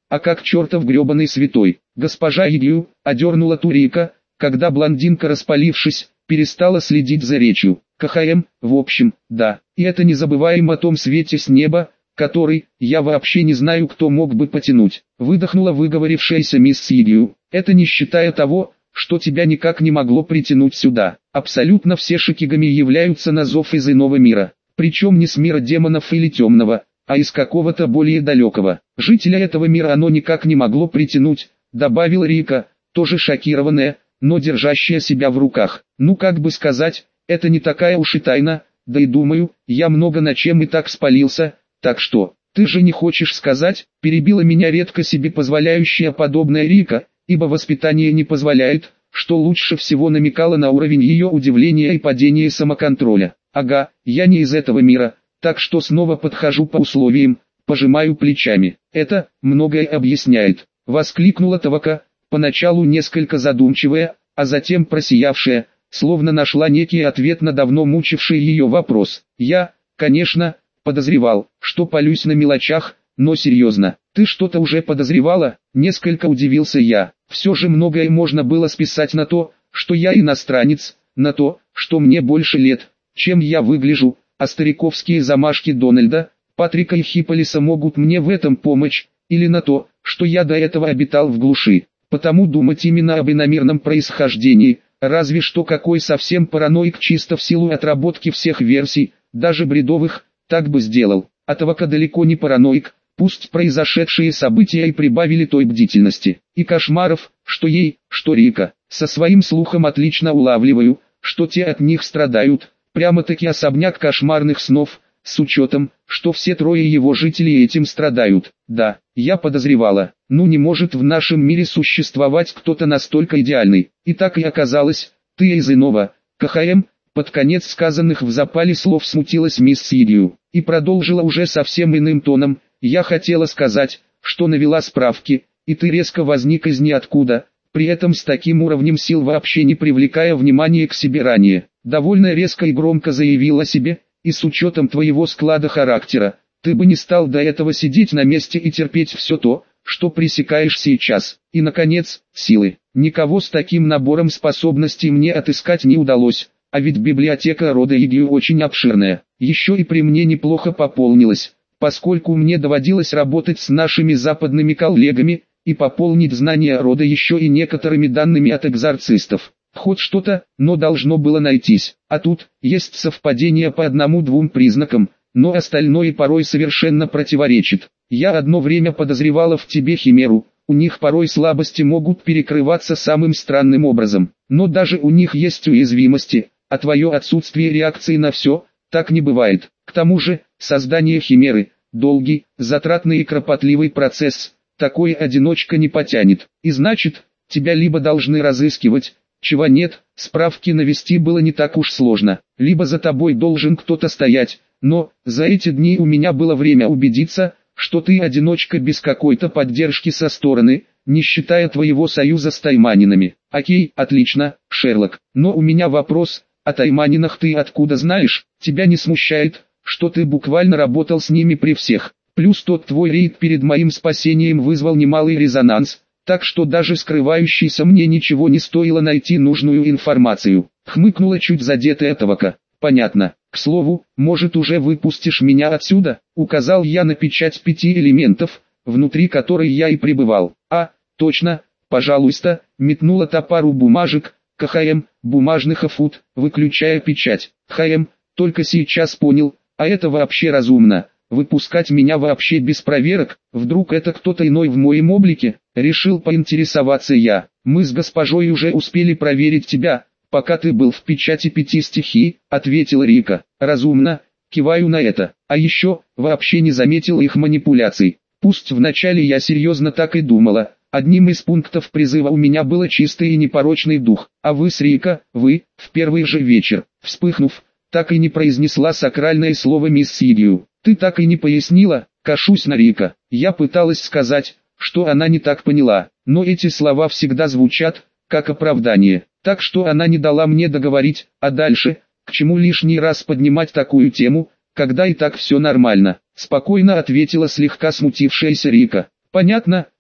а как чертов гребаный святой. Госпожа Игью, одернула Турика, когда блондинка, распалившись, перестала следить за речью. КХМ, в общем, да, и это не забываем о том свете с неба, который, я вообще не знаю, кто мог бы потянуть. Выдохнула выговорившаяся мисс Игью. Это не считая того, что тебя никак не могло притянуть сюда. Абсолютно все шикигами являются на зов из иного мира. Причем не с мира демонов или темного, а из какого-то более далекого. Жителя этого мира оно никак не могло притянуть, добавила Рика, тоже шокированная, но держащая себя в руках. Ну как бы сказать, это не такая уж и тайна, да и думаю, я много на чем и так спалился, так что, ты же не хочешь сказать, перебила меня редко себе позволяющая подобная Рика, ибо воспитание не позволяет, что лучше всего намекало на уровень ее удивления и падения самоконтроля. Ага, я не из этого мира, так что снова подхожу по условиям, пожимаю плечами. Это многое объясняет, воскликнула Тавака, поначалу несколько задумчивая, а затем просиявшая, словно нашла некий ответ на давно мучивший ее вопрос. Я, конечно, подозревал, что палюсь на мелочах, но серьезно, ты что-то уже подозревала? Несколько удивился я. Все же многое можно было списать на то, что я иностранец, на то, что мне больше лет, чем я выгляжу, а стариковские замашки Дональда, Патрика и Хипполиса могут мне в этом помочь, или на то, что я до этого обитал в глуши. Потому думать именно об иномирном происхождении, разве что какой совсем параноик чисто в силу отработки всех версий, даже бредовых, так бы сделал. А Тавака далеко не параноик, пусть произошедшие события и прибавили той бдительности и кошмаров, что ей, что Рика, со своим слухом отлично улавливаю, что те от них страдают, прямо-таки особняк кошмарных снов, с учетом, что все трое его жителей этим страдают. Да, я подозревала, ну не может в нашем мире существовать кто-то настолько идеальный, и так и оказалось, ты из иного. КХМ, под конец сказанных в запале слов смутилась мисс Игью, и продолжила уже совсем иным тоном. Я хотела сказать, что навела справки, и ты резко возник из ниоткуда, при этом с таким уровнем сил вообще не привлекая внимания к себе ранее. Довольно резко и громко заявила себе, и с учетом твоего склада характера, ты бы не стал до этого сидеть на месте и терпеть все то, что пресекаешь сейчас. И наконец, силы. Никого с таким набором способностей мне отыскать не удалось, а ведь библиотека рода Игью очень обширная, еще и при мне неплохо пополнилась, поскольку мне доводилось работать с нашими западными коллегами, и пополнить знания рода еще и некоторыми данными от экзорцистов. Хоть что-то, но должно было найтись, а тут, есть совпадение по одному-двум признакам, но остальное порой совершенно противоречит. Я одно время подозревала в тебе химеру, у них порой слабости могут перекрываться самым странным образом, но даже у них есть уязвимости, а твое отсутствие реакции на все, так не бывает. К тому же, создание химеры, долгий, затратный и кропотливый процесс, такой одиночка не потянет, и значит, тебя либо должны разыскивать, чего нет, справки навести было не так уж сложно, либо за тобой должен кто-то стоять, но, за эти дни у меня было время убедиться, что ты одиночка без какой-то поддержки со стороны, не считая твоего союза с тайманинами. Окей, отлично, Шерлок, но у меня вопрос, о тайманинах ты откуда знаешь? Тебя не смущает, что ты буквально работал с ними при всех, плюс тот твой рейд перед моим спасением вызвал немалый резонанс, так что даже скрывающейся мне ничего не стоило найти нужную информацию. Хмыкнула чуть задетая Тавака. Понятно. К слову, может уже выпустишь меня отсюда? Указал я на печать пяти элементов, внутри которой я и пребывал. А, точно, пожалуйста, метнула та пару бумажек, КХМ, бумажных афут, выключая печать. ХМ, только сейчас понял, а это вообще разумно. Выпускать меня вообще без проверок, вдруг это кто-то иной в моем облике, решил поинтересоваться я. Мы с госпожой уже успели проверить тебя, пока ты был в печати пяти стихий, ответила Рика. Разумно, киваю на это, а еще, вообще не заметил их манипуляций. Пусть вначале я серьезно так и думала, одним из пунктов призыва у меня было чистый и непорочный дух, а вы с Рика, вы, в первый же вечер, вспыхнув, так и не произнесла сакральное слово мисс Игью. Ты так и не пояснила, кашусь на Рика. Я пыталась сказать, что она не так поняла, но эти слова всегда звучат, как оправдание. Так что она не дала мне договорить, а дальше, к чему лишний раз поднимать такую тему, когда и так все нормально. Спокойно ответила слегка смутившаяся Рика. Понятно,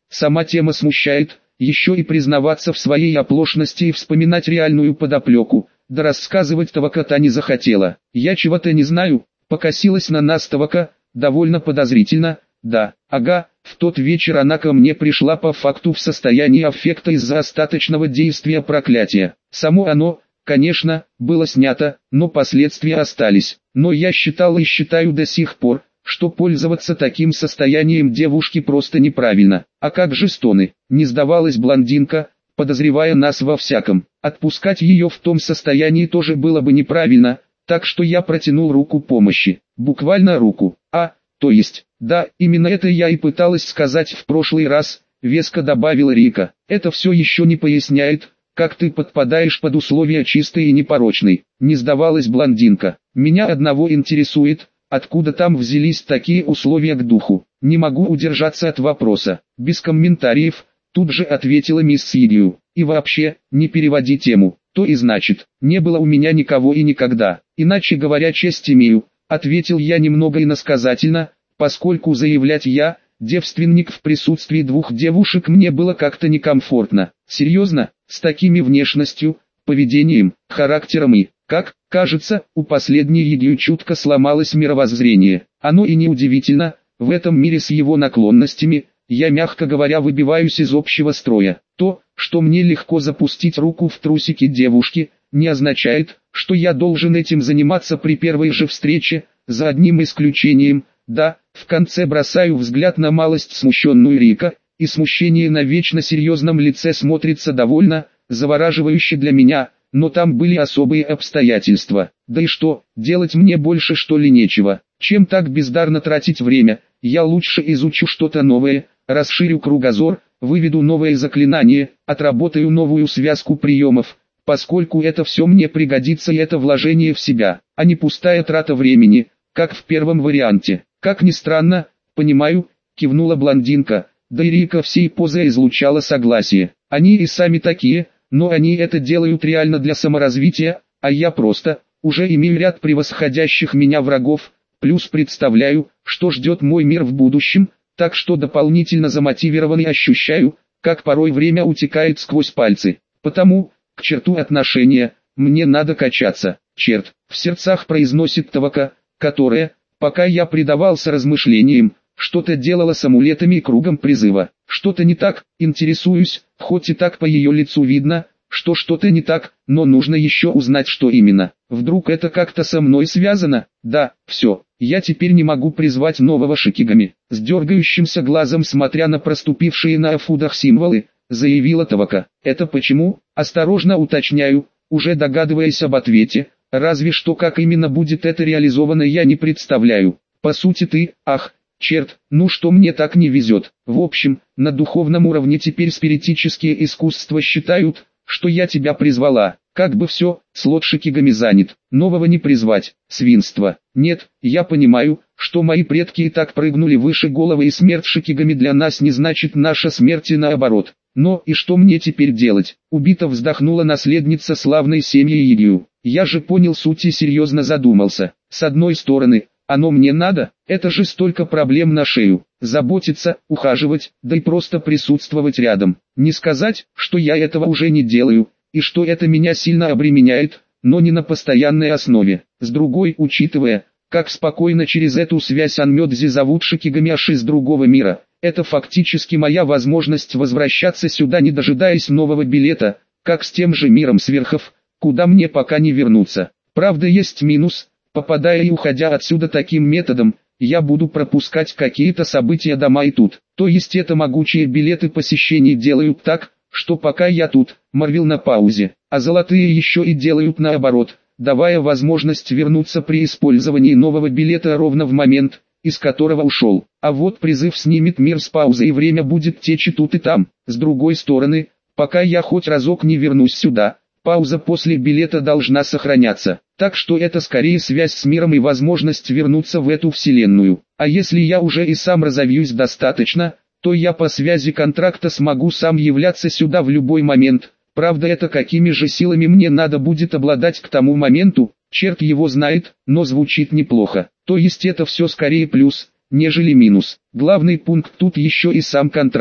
Сама тема смущает, еще и признаваться в своей оплошности и вспоминать реальную подоплеку, да рассказывать Тавака-то не захотела. Я чего-то не знаю, покосилась на нас Тавака, довольно подозрительно. Да, ага, в тот вечер она ко мне пришла по факту в состоянии аффекта из-за остаточного действия проклятия. Само оно, конечно, было снято, но последствия остались. Но я считал и считаю до сих пор, что пользоваться таким состоянием девушки просто неправильно. А как же стоны? Не сдавалась блондинка, подозревая нас во всяком. Отпускать ее в том состоянии тоже было бы неправильно, так что я протянул руку помощи. Буквально руку. А, то есть, да, именно это я и пыталась сказать в прошлый раз, веско добавила Рика. Это все еще не поясняет, как ты подпадаешь под условия чистой и непорочной. Не сдавалась блондинка. Меня одного интересует, откуда там взялись такие условия к духу. Не могу удержаться от вопроса. Без комментариев, тут же ответила мисс Сидию. И вообще, не переводи тему. То и значит, не было у меня никого и никогда. Иначе говоря, честь имею, ответил я немного иносказательно, поскольку заявлять я, девственник в присутствии двух девушек, мне было как-то некомфортно. Серьезно, с такими внешностью, поведением, характером и, как кажется, у последней Едью чутко сломалось мировоззрение. Оно и неудивительно, в этом мире с его наклонностями, я, мягко говоря, выбиваюсь из общего строя. То, что мне легко запустить руку в трусики девушки, не означает, что я должен этим заниматься при первой же встрече, за одним исключением. Да, в конце бросаю взгляд на малость смущенную Рика, и смущение на вечно серьезном лице смотрится довольно завораживающе для меня, но там были особые обстоятельства. Да и что, делать мне больше что ли нечего, чем так бездарно тратить время, я лучше изучу что-то новое, расширю кругозор, выведу новое заклинание, отработаю новую связку приемов, поскольку это все мне пригодится и это вложение в себя, а не пустая трата времени, как в первом варианте. Как ни странно, понимаю, кивнула блондинка, да и Рика всей позой излучала согласие. Они и сами такие, но они это делают реально для саморазвития, а я просто, уже имею ряд превосходящих меня врагов, плюс представляю, что ждет мой мир в будущем, так что дополнительно замотивированный ощущаю, как порой время утекает сквозь пальцы. Потому, к черту отношения, мне надо качаться. Черт, в сердцах произносит Тавака, которая, пока я предавался размышлениям, что-то делала с амулетами и кругом призыва. Что-то не так, интересуюсь, хоть и так по ее лицу видно, что что-то не так, но нужно еще узнать, что именно. Вдруг это как-то со мной связано? Да, все, я теперь не могу призвать нового Шикигами. С дергающимся глазом смотря на проступившие на эфудах символы, заявила Тавака. Это почему? Осторожно уточняю, уже догадываясь об ответе. Разве что как именно будет это реализовано, я не представляю. По сути ты, ах, черт, ну что мне так не везет. В общем, на духовном уровне теперь спиритические искусства считают, что я тебя призвала. Как бы все, слот Шикигами занят. Нового не призвать, свинство. Нет, я понимаю, что мои предки и так прыгнули выше головы, и смерть Шикигами для нас не значит наша смерть и наоборот. Но и что мне теперь делать? Убито вздохнула наследница славной семьи Едью. Я же понял суть и серьезно задумался. С одной стороны, оно мне надо, это же столько проблем на шею. Заботиться, ухаживать, да и просто присутствовать рядом. Не сказать, что я этого уже не делаю, и что это меня сильно обременяет, но не на постоянной основе. С другой, учитывая, как спокойно через эту связь Анмёдзи зовут Шикигами аж из другого мира, это фактически моя возможность возвращаться сюда, не дожидаясь нового билета, как с тем же миром сверхов, куда мне пока не вернуться. Правда, есть минус. Попадая и уходя отсюда таким методом, я буду пропускать какие-то события дома и тут. То есть это могучие билеты посещений делают так, что пока я тут, Марвел на паузе, а золотые еще и делают наоборот, давая возможность вернуться при использовании нового билета ровно в момент, из которого ушел. А вот призыв снимет мир с паузы, и время будет течь и тут и там. С другой стороны, пока я хоть разок не вернусь сюда, пауза после билета должна сохраняться. Так что это скорее связь с миром и возможность вернуться в эту вселенную. А если я уже и сам разовьюсь достаточно, то я по связи контракта смогу сам являться сюда в любой момент. Правда, это какими же силами мне надо будет обладать к тому моменту, черт его знает, но звучит неплохо. То есть это все скорее плюс, нежели минус. Главный пункт тут еще и сам контракт.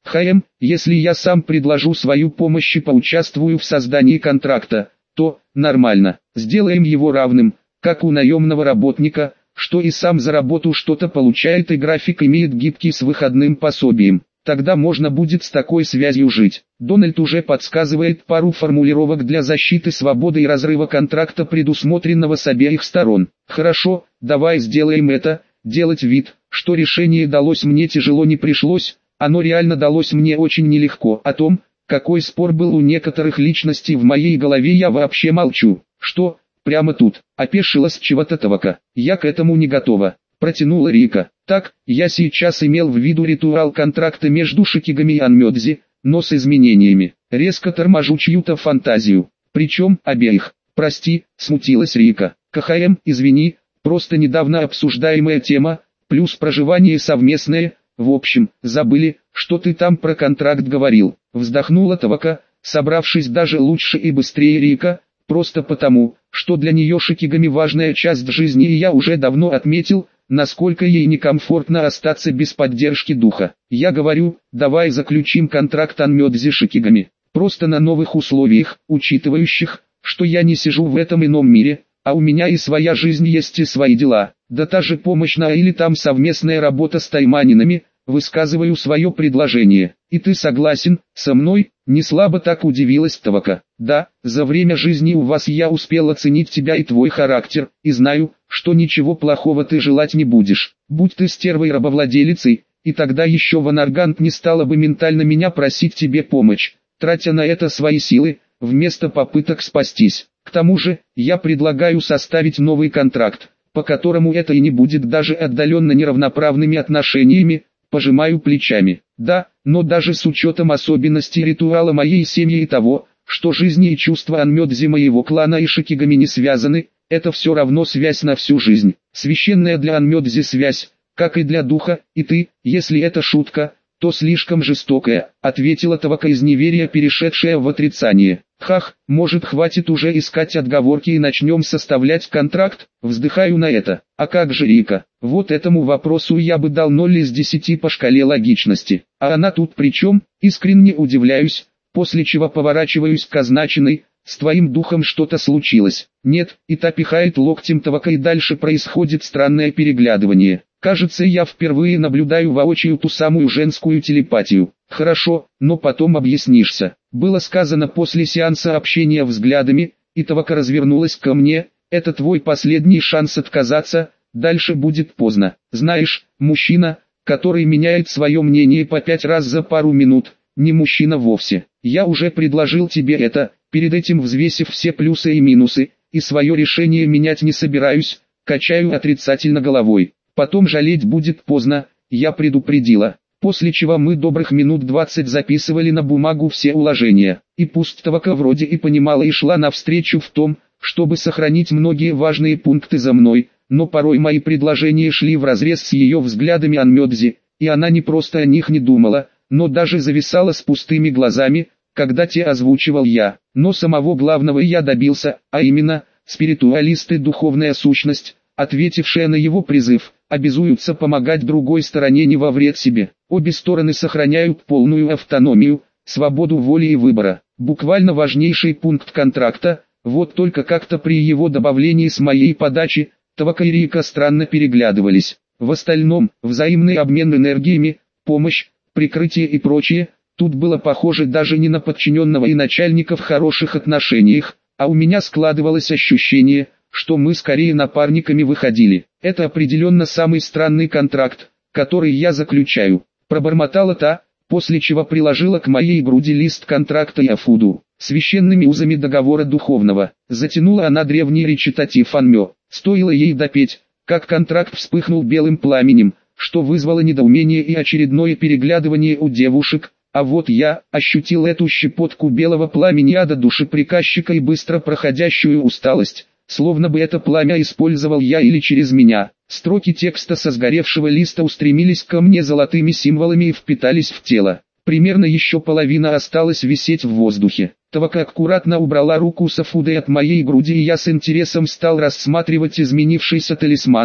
«Хм, если я сам предложу свою помощь и поучаствую в создании контракта, то, нормально, сделаем его равным, как у наемного работника, что и сам за работу что-то получает и график имеет гибкий с выходным пособием. Тогда можно будет с такой связью жить». Дональд уже подсказывает пару формулировок для защиты свободы и разрыва контракта, предусмотренного с обеих сторон. «Хорошо, давай сделаем это». Делать вид, что решение далось мне тяжело, не пришлось, оно реально далось мне очень нелегко. О том, какой спор был у некоторых личностей в моей голове, я вообще молчу. «Что, прямо тут?» — опешила с чего-то Тавака. «Я к этому не готова», — протянула Рика. «Так, я сейчас имел в виду ритуал контракта между Шикигами и Анмёдзи, но с изменениями. Резко торможу чью-то фантазию. Причем обеих». «Прости», — смутилась Рика. «КХМ, извини, просто недавно обсуждаемая тема, плюс проживание совместное, в общем, забыли, что ты там про контракт говорил». Вздохнула Тавака, собравшись даже лучше и быстрее Рика, просто потому, что для нее Шикигами важная часть жизни, и я уже давно отметил, насколько ей некомфортно остаться без поддержки духа. «Я говорю, давай заключим контракт Анмёдзи Шикигами, просто на новых условиях, учитывающих, что я не сижу в этом ином мире, а у меня и своя жизнь есть и свои дела, да та же помощная или там совместная работа с тайманинами». Высказываю свое предложение. «И ты согласен со мной?» — не слабо так удивилась Тавака. «Да, за время жизни у вас я успел оценить тебя и твой характер, и знаю, что ничего плохого ты желать не будешь. Будь ты стервой-рабовладелицей, и тогда еще Ванаргант не стала бы ментально меня просить тебе помощь, тратя на это свои силы, вместо попыток спастись. К тому же, я предлагаю составить новый контракт, по которому это и не будет даже отдаленно неравноправными отношениями». Пожимаю плечами. «Да, но даже с учетом особенностей ритуала моей семьи и того, что жизни и чувства Анмёдзи моего клана и Шикигами не связаны, это все равно связь на всю жизнь. Священная для Анмёдзи связь, как и для духа, и ты, если это шутка, то слишком жестокая», — ответила Тавака из неверия, перешедшая в отрицание. «Хах, может, хватит уже искать отговорки и начнем составлять контракт?» Вздыхаю на это. «А как же Рика? Вот этому вопросу я бы дал ноль из десяти по шкале логичности. А она тут при чем?» Искренне удивляюсь, после чего поворачиваюсь к означенной. «С твоим духом что-то случилось?» «Нет», и та пихает локтем Тавака, и дальше происходит странное переглядывание. Кажется, я впервые наблюдаю воочию ту самую женскую телепатию. «Хорошо, но потом объяснишься», было сказано после сеанса общения взглядами, и Тавака развернулась ко мне. «Это твой последний шанс отказаться, дальше будет поздно. Знаешь, мужчина, который меняет свое мнение по пять раз за пару минут, не мужчина вовсе. Я уже предложил тебе это, перед этим взвесив все плюсы и минусы, и свое решение менять не собираюсь», качаю отрицательно головой. «Потом жалеть будет поздно, я предупредила». После чего мы добрых минут двадцать записывали на бумагу все уложения. И пусть Тавака вроде и понимала и шла навстречу в том, чтобы сохранить многие важные пункты за мной, но порой мои предложения шли вразрез с ее взглядами Анмёдзи, и она не просто о них не думала, но даже зависала с пустыми глазами, когда те озвучивал я. Но самого главного я добился, а именно, спиритуалисты, духовная сущность, ответившая на его призыв, обязуются помогать другой стороне не во вред себе. Обе стороны сохраняют полную автономию, свободу воли и выбора. Буквально важнейший пункт контракта, вот только как-то при его добавлении с моей подачи, Тавака и Рика странно переглядывались. В остальном, взаимный обмен энергиями, помощь, прикрытие и прочее, тут было похоже даже не на подчиненного и начальника в хороших отношениях, а у меня складывалось ощущение, что мы скорее напарниками выходили. «Это определенно самый странный контракт, который я заключаю», пробормотала та, после чего приложила к моей груди лист контракта Яфуду. «Священными узами договора духовного», затянула она древний речитатив Анмё. Стоило ей допеть, как контракт вспыхнул белым пламенем, что вызвало недоумение и очередное переглядывание у девушек. А вот я ощутил эту щепотку белого пламени ада души приказчика и быстро проходящую усталость, словно бы это пламя использовал я или через меня. Строки текста со сгоревшего листа устремились ко мне золотыми символами и впитались в тело. Примерно еще половина осталась висеть в воздухе. Тавака аккуратно убрала руку с Афудой от моей груди, и я с интересом стал рассматривать изменившийся талисман.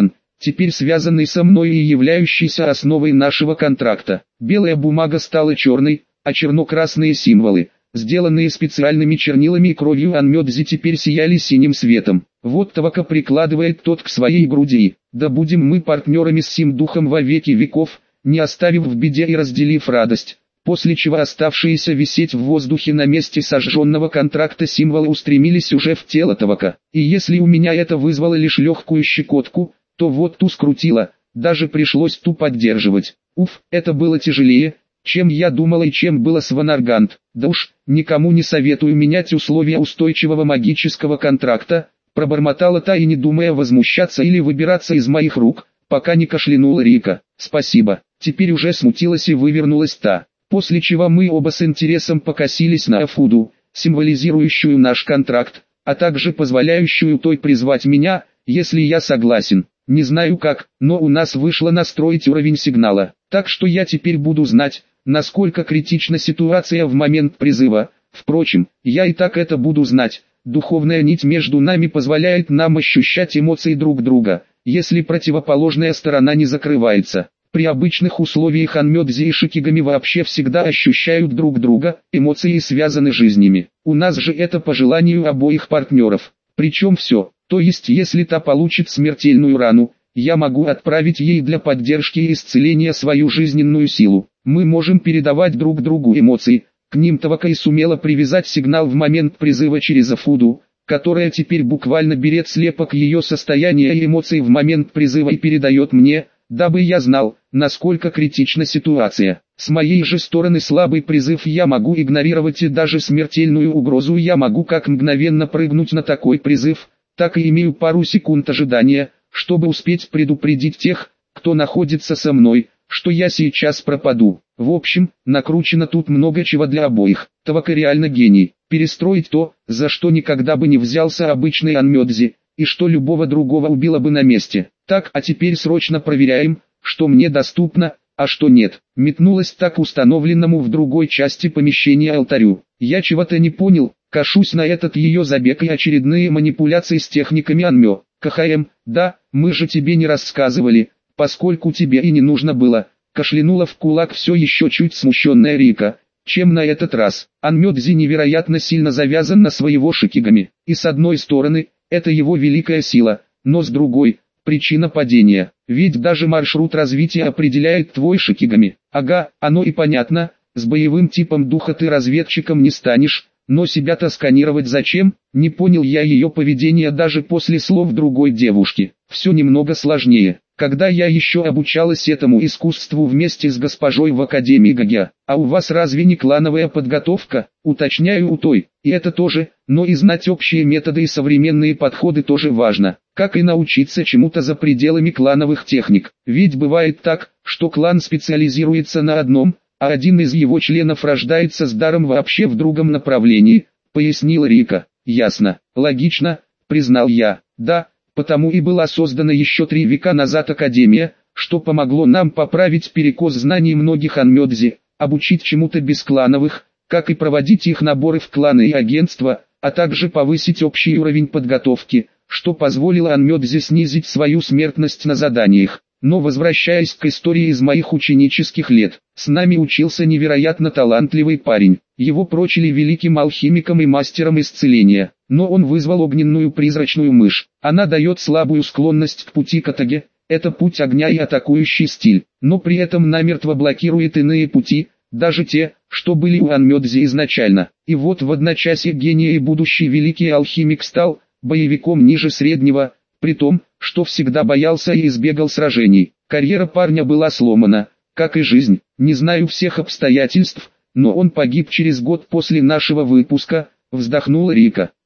теперь связанный со мной и являющийся основой нашего контракта. Белая бумага стала черной, а черно-красные символы, сделанные специальными чернилами и кровью Анмёдзи, теперь сияли синим светом. Вот Тавака прикладывает тот к своей груди. Да будем мы партнерами с сим духом во веки веков, не оставив в беде и разделив радость. После чего оставшиеся висеть в воздухе на месте сожженного контракта символы устремились уже в тело Тавака. И если у меня это вызвало лишь легкую щекотку, то вот ту скрутило, даже пришлось ту поддерживать. Уф, это было тяжелее, чем я думал и чем было с Ванаргант. Да уж, никому не советую менять условия устойчивого магического контракта, пробормотала та и не думая возмущаться или выбираться из моих рук, пока не кашлянула Рика. Спасибо, теперь уже смутилась и вывернулась та. После чего мы оба с интересом покосились на Афуду, символизирующую наш контракт, а также позволяющую той призвать меня, если я согласен. Не знаю как, но у нас вышло настроить уровень сигнала, так что я теперь буду знать, насколько критична ситуация в момент призыва. Впрочем, я и так это буду знать. Духовная нить между нами позволяет нам ощущать эмоции друг друга, если противоположная сторона не закрывается. При обычных условиях Анмёдзи и Шикигами вообще всегда ощущают друг друга, эмоции связаны жизнями. У нас же это по желанию обоих партнеров. Причем все, то есть если та получит смертельную рану, я могу отправить ей для поддержки и исцеления свою жизненную силу. Мы можем передавать друг другу эмоции. К ним Тавака и сумела привязать сигнал в момент призыва через Афуду, которая теперь буквально берет слепок ее состояния и эмоций в момент призыва и передает мне, дабы я знал, насколько критична ситуация. С моей же стороны слабый призыв я могу игнорировать, и даже смертельную угрозу я могу как мгновенно прыгнуть на такой призыв, так и имею пару секунд ожидания, чтобы успеть предупредить тех, кто находится со мной, что я сейчас пропаду. В общем, накручено тут много чего для обоих. Тавака реально гений. Перестроить то, за что никогда бы не взялся обычный Анмёдзи, и что любого другого убило бы на месте. Так, а теперь срочно проверяем, что мне доступно, а что нет. Метнулась так к установленному в другой части помещения алтарю. Я чего-то не понял, кашусь на этот ее забег и очередные манипуляции с техниками Анмё. КХМ, да, мы же тебе не рассказывали, поскольку тебе и не нужно было. Кашлянула в кулак все еще чуть смущенная Рика. Чем на этот раз? Анмёдзи невероятно сильно завязан на своего Шикигами. И с одной стороны, это его великая сила, но с другой, причина падения. Ведь даже маршрут развития определяет твой Шикигами. Ага, оно и понятно, с боевым типом духа ты разведчиком не станешь, но себя-то сканировать зачем? Не понял я ее поведения даже после слов другой девушки. Все немного сложнее. Когда я еще обучалась этому искусству вместе с госпожой в Академии Гагя, а у вас разве не клановая подготовка? Уточняю у той, и это тоже, но и знать общие методы и современные подходы тоже важно, как и научиться чему-то за пределами клановых техник. Ведь бывает так, что клан специализируется на одном, а один из его членов рождается с даром вообще в другом направлении, пояснила Рика. Ясно, логично, признал я. Да, потому и была создана еще три века назад Академия, что помогло нам поправить перекос знаний многих Анмёдзи, обучить чему-то без клановых, как и проводить их наборы в кланы и агентства, а также повысить общий уровень подготовки, что позволило Анмёдзи снизить свою смертность на заданиях. Но возвращаясь к истории из моих ученических лет, с нами учился невероятно талантливый парень. Его прочили великим алхимиком и мастером исцеления, но он вызвал огненную призрачную мышь. Она дает слабую склонность к пути Катаге, это путь огня и атакующий стиль, но при этом намертво блокирует иные пути, даже те, что были у Анмёдзи изначально. И вот в одночасье гений и будущий великий алхимик стал боевиком ниже среднего, при том, что всегда боялся и избегал сражений. Карьера парня была сломана, как и жизнь, не знаю всех обстоятельств, но он погиб через год после нашего выпуска, вздохнула Рика.